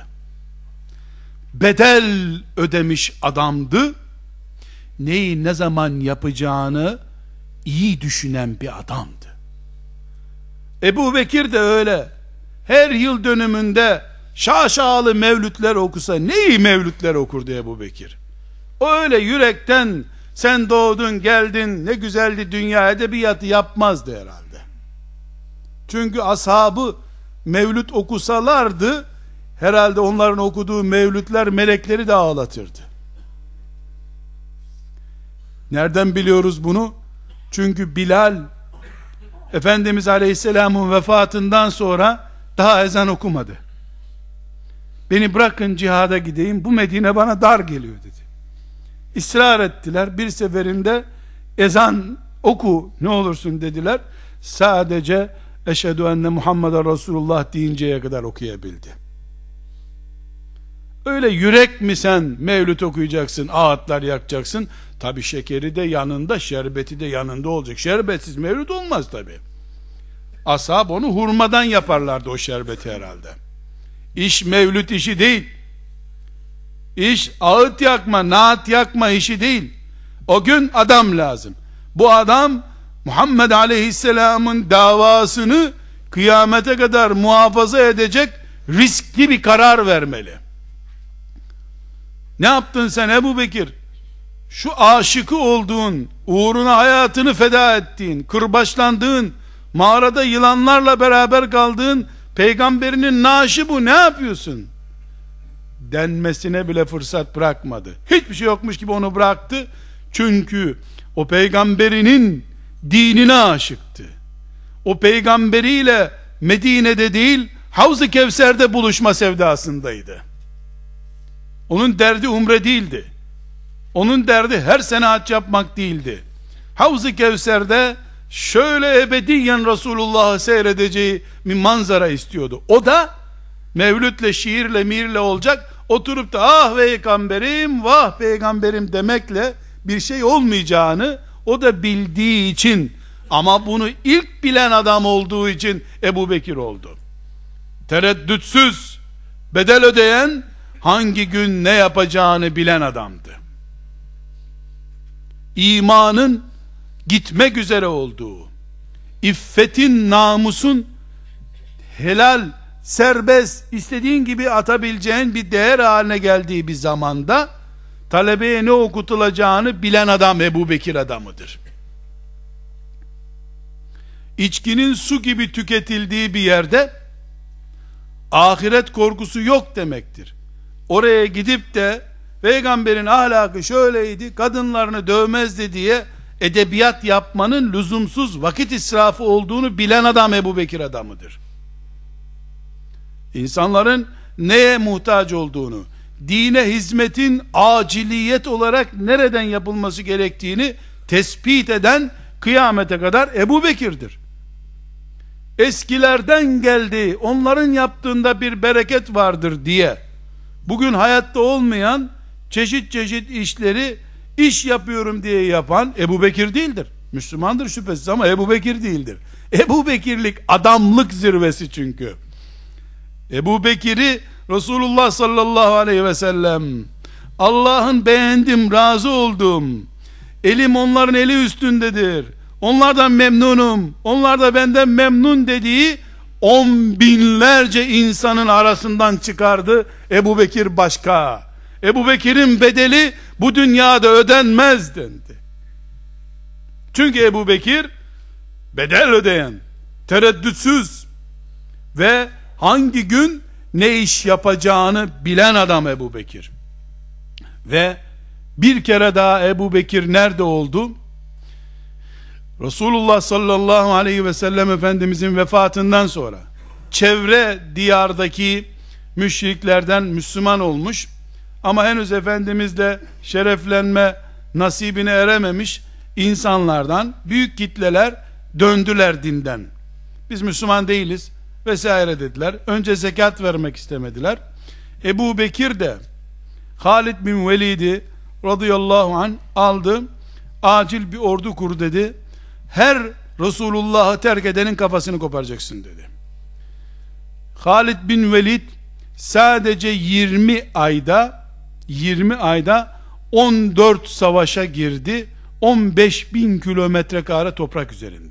Bedel ödemiş adamdı. Neyi ne zaman yapacağını iyi düşünen bir adamdı. Ebu Bekir de öyle. Her yıl dönümünde şaşalı mevlütler okusa neyi mevlütler okurdu Ebu Bekir? O öyle yürekten sen doğdun geldin ne güzeldi dünya edebiyatı yapmazdı herhalde. Çünkü ashabı mevlüt okusalardı herhalde onların okuduğu mevlütler melekleri de ağlatırdı. Nereden biliyoruz bunu? Çünkü Bilal Efendimiz Aleyhisselam'ın vefatından sonra daha ezan okumadı. Beni bırakın cihada gideyim, bu Medine bana dar geliyor dedi. İsrar ettiler. Bir seferinde ezan oku ne olursun dediler. Sadece eşhedü enne Muhammeden Resulullah deyinceye kadar okuyabildi. Öyle yürek mi sen mevlüt okuyacaksın, ağıtlar yakacaksın? Tabi şekeri de yanında, şerbeti de yanında olacak. Şerbetsiz mevlüt olmaz tabi. Ashab onu hurmadan yaparlardı o şerbeti herhalde. İş mevlüt işi değil. İş ağıt yakma, naat yakma işi değil. O gün adam lazım. Bu adam Muhammed Aleyhisselam'ın davasını kıyamete kadar muhafaza edecek riskli bir karar vermeli. Ne yaptın sen Ebu Bekir? Şu aşıkı olduğun, uğruna hayatını feda ettiğin, kırbaçlandığın, mağarada yılanlarla beraber kaldığın peygamberinin naaşı bu, ne yapıyorsun? Denmesine bile fırsat bırakmadı. Hiçbir şey yokmuş gibi onu bıraktı. Çünkü o peygamberinin dinine aşıktı. O peygamberiyle Medine'de değil, Havz-ı Kevser'de buluşma sevdasındaydı. Onun derdi umre değildi. Onun derdi her sene hac yapmak değildi. Havz-ı Kevser'de şöyle ebediyen Resulullah'ı seyredeceği bir manzara istiyordu. O da mevlütle, şiirle, mirle olacak, oturup da ah peygamberim, vah peygamberim demekle bir şey olmayacağını o da bildiği için, ama bunu ilk bilen adam olduğu için Ebu Bekir oldu. Tereddütsüz, bedel ödeyen, hangi gün ne yapacağını bilen adamdı. İmanın gitmek üzere olduğu, iffetin, namusun helal, serbest, istediğin gibi atabileceğin bir değer haline geldiği bir zamanda talebeye ne okutulacağını bilen adam Ebu Bekir adamıdır. İçkinin su gibi tüketildiği bir yerde ahiret korkusu yok demektir. Oraya gidip de peygamberin ahlakı şöyleydi, kadınlarını dövmezdi diye edebiyat yapmanın lüzumsuz vakit israfı olduğunu bilen adam Ebu Bekir adamıdır. İnsanların neye muhtaç olduğunu, dine hizmetin aciliyet olarak nereden yapılması gerektiğini tespit eden kıyamete kadar Ebu Bekir'dir. Eskilerden geldi, onların yaptığında bir bereket vardır diye bugün hayatta olmayan çeşit çeşit işleri iş yapıyorum diye yapan Ebu Bekir değildir. Müslümandır şüphesiz ama Ebu Bekir değildir. Ebu Bekirlik adamlık zirvesi çünkü. Ebu Bekir'i Resulullah sallallahu aleyhi ve sellem Allah'ın beğendim, razı olduğum, elim onların eli üstündedir, onlardan memnunum, onlar da benden memnun dediği on binlerce insanın arasından çıkardı. Ebu Bekir başka. Ebu Bekir'in bedeli bu dünyada ödenmez dendi. Çünkü Ebu Bekir bedel ödeyen, tereddütsüz ve hangi gün ne iş yapacağını bilen adam Ebu Bekir. Ve bir kere daha Ebu Bekir nerede oldu? Resulullah sallallahu aleyhi ve sellem Efendimizin vefatından sonra çevre diyardaki müşriklerden Müslüman olmuş ama henüz Efendimizle şereflenme nasibine erememiş insanlardan büyük kitleler döndüler dinden. Biz Müslüman değiliz vesaire dediler. Önce zekat vermek istemediler. Ebu Bekir de Halid bin Velid'i radıyallahu anh aldı, acil bir ordu kur dedi. Her Resulullah'ı terk edenin kafasını koparacaksın dedi. Halid bin Velid sadece yirmi ayda yirmi ayda on dört savaşa girdi. on beş bin kilometre kare toprak üzerinde.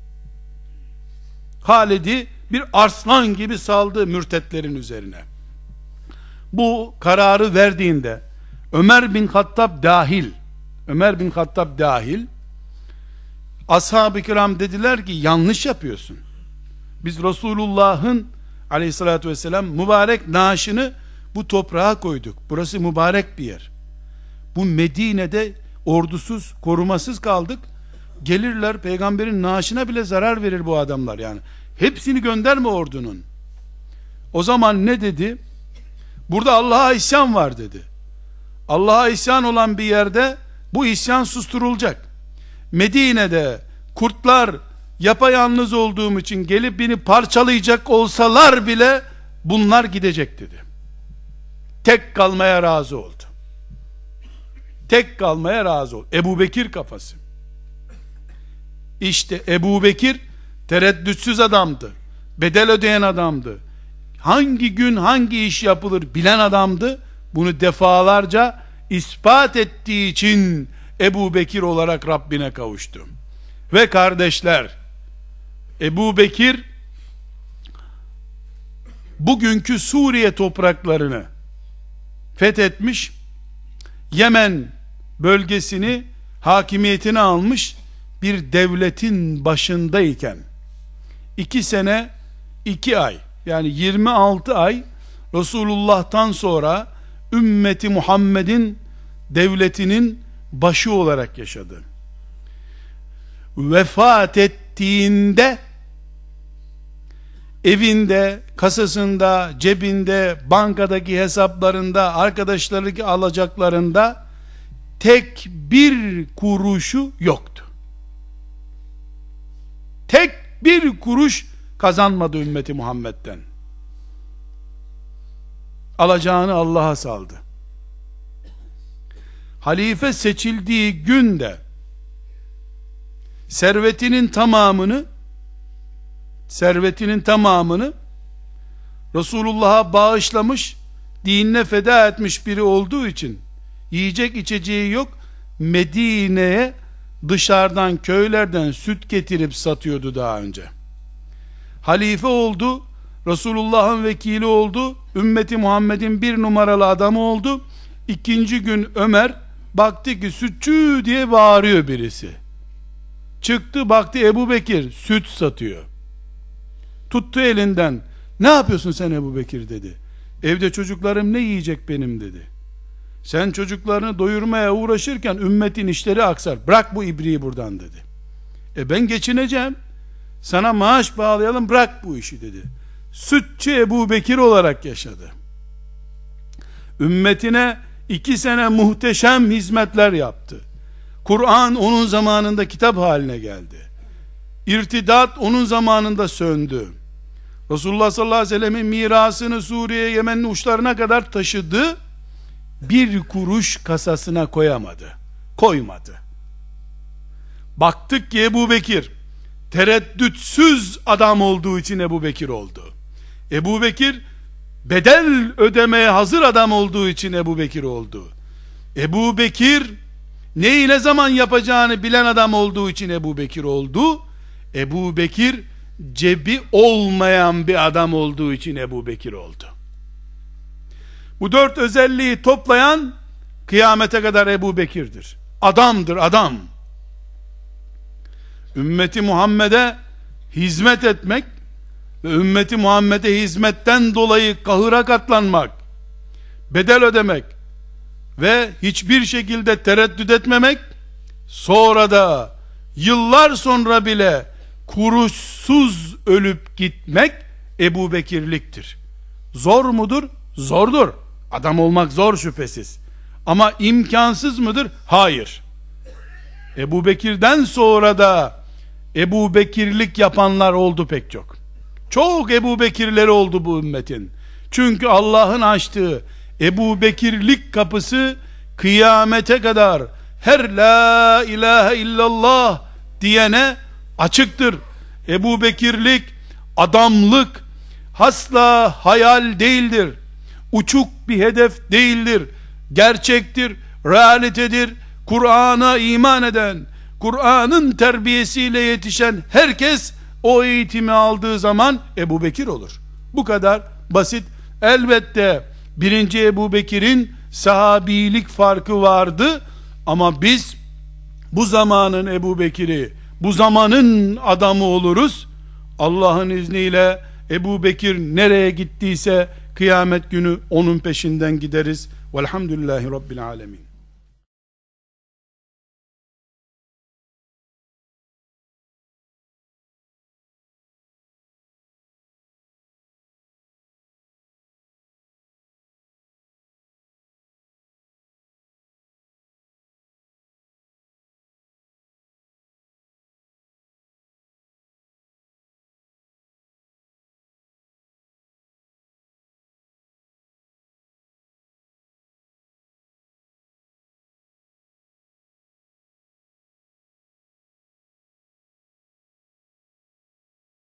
Halid'i bir arslan gibi saldı mürtetlerin üzerine. Bu kararı verdiğinde Ömer bin Hattab dahil Ömer bin Hattab dahil ashab-ı kiram dediler ki yanlış yapıyorsun. Biz Resulullah'ın aleyhissalatü vesselam mübarek naaşını bu toprağa koyduk. Burası mübarek bir yer. Bu Medine'de ordusuz, korumasız kaldık. Gelirler, peygamberin naaşına bile zarar verir bu adamlar yani. Hepsini gönderme ordunun. O zaman ne dedi? Burada Allah'a isyan var dedi. Allah'a isyan olan bir yerde bu isyan susturulacak. Medine'de kurtlar yapayalnız olduğum için gelip beni parçalayacak olsalar bile bunlar gidecek dedi. Tek kalmaya razı oldu. Tek kalmaya razı oldu. Ebu Bekir kafası. İşte Ebu Bekir tereddütsüz adamdı. Bedel ödeyen adamdı. Hangi gün hangi iş yapılır bilen adamdı. bunu defalarca ispat ettiği için Ebu Bekir olarak Rabbine kavuştu. Ve kardeşler, Ebu Bekir bugünkü Suriye topraklarını fethetmiş, Yemen bölgesini hakimiyetine almış bir devletin başındayken iki sene iki ay, yani yirmi altı ay Resulullah'tan sonra ümmeti Muhammed'in devletinin başı olarak yaşadı. Vefat ettiğinde evinde, kasasında, cebinde, bankadaki hesaplarında, arkadaşlarındaki alacaklarında tek bir kuruşu yoktu. Tek bir kuruş kazanmadı ümmeti Muhammed'den. Alacağını Allah'a saldı. Halife seçildiği günde servetinin tamamını servetinin tamamını Resulullah'a bağışlamış, dinine feda etmiş biri olduğu için yiyecek içeceği yok, Medine'ye dışarıdan, köylerden süt getirip satıyordu daha önce. Halife oldu, Resulullah'ın vekili oldu, ümmeti Muhammed'in bir numaralı adamı oldu. İkinci gün Ömer baktı ki sütçü diye bağırıyor birisi. Çıktı, baktı Ebu Bekir süt satıyor. Tuttu elinden. Ne yapıyorsun sen Ebu Bekir dedi. Evde çocuklarım ne yiyecek benim dedi. Sen çocuklarını doyurmaya uğraşırken ümmetin işleri aksar. Bırak bu ibriği buradan dedi. E ben geçineceğim. Sana maaş bağlayalım, bırak bu işi dedi. Sütçü Ebu Bekir olarak yaşadı. Ümmetine iki sene muhteşem hizmetler yaptı. Kur'an onun zamanında kitap haline geldi. İrtidat onun zamanında söndü. Resulullah sallallahu aleyhi ve sellem'in mirasını Suriye, Yemen'in uçlarına kadar taşıdı. Bir kuruş kasasına koyamadı. Koymadı. Baktık ki Ebu Bekir tereddütsüz adam olduğu için Ebu Bekir oldu. Ebu Bekir bedel ödemeye hazır adam olduğu için Ebu Bekir oldu. Ebu Bekir neyi ne zaman yapacağını bilen adam olduğu için Ebu Bekir oldu. Ebu Bekir cebi olmayan bir adam olduğu için Ebu Bekir oldu. Bu dört özelliği toplayan kıyamete kadar Ebu Bekir'dir. Adamdır, adam. Ümmeti Muhammed'e hizmet etmek ve ümmeti Muhammed'e hizmetten dolayı kahıra katlanmak, bedel ödemek ve hiçbir şekilde tereddüt etmemek, sonra da yıllar sonra bile kuruşsuz ölüp gitmek Ebu Bekirliktir. Zor mudur? Zordur. Adam olmak zor şüphesiz. Ama imkansız mıdır? Hayır. Ebu Bekir'den sonra da Ebu Bekirlik yapanlar oldu pek çok. Çok Ebu Bekirleri oldu bu ümmetin. Çünkü Allah'ın açtığı Ebu Bekirlik kapısı kıyamete kadar her la ilahe illallah diyene açıktır. Ebu Bekirlik adamlık asla hayal değildir. Uçuk bir hedef değildir. Gerçektir, realitedir. Kur'an'a iman eden, Kur'an'ın terbiyesiyle yetişen herkes o eğitimi aldığı zaman Ebu Bekir olur. Bu kadar basit. Elbette birinci Ebu Bekir'in sahabilik farkı vardı ama biz bu zamanın Ebu Bekir'i, bu zamanın adamı oluruz. Allah'ın izniyle Ebu Bekir nereye gittiyse kıyamet günü onun peşinden gideriz. Velhamdülillahi Rabbil alemin.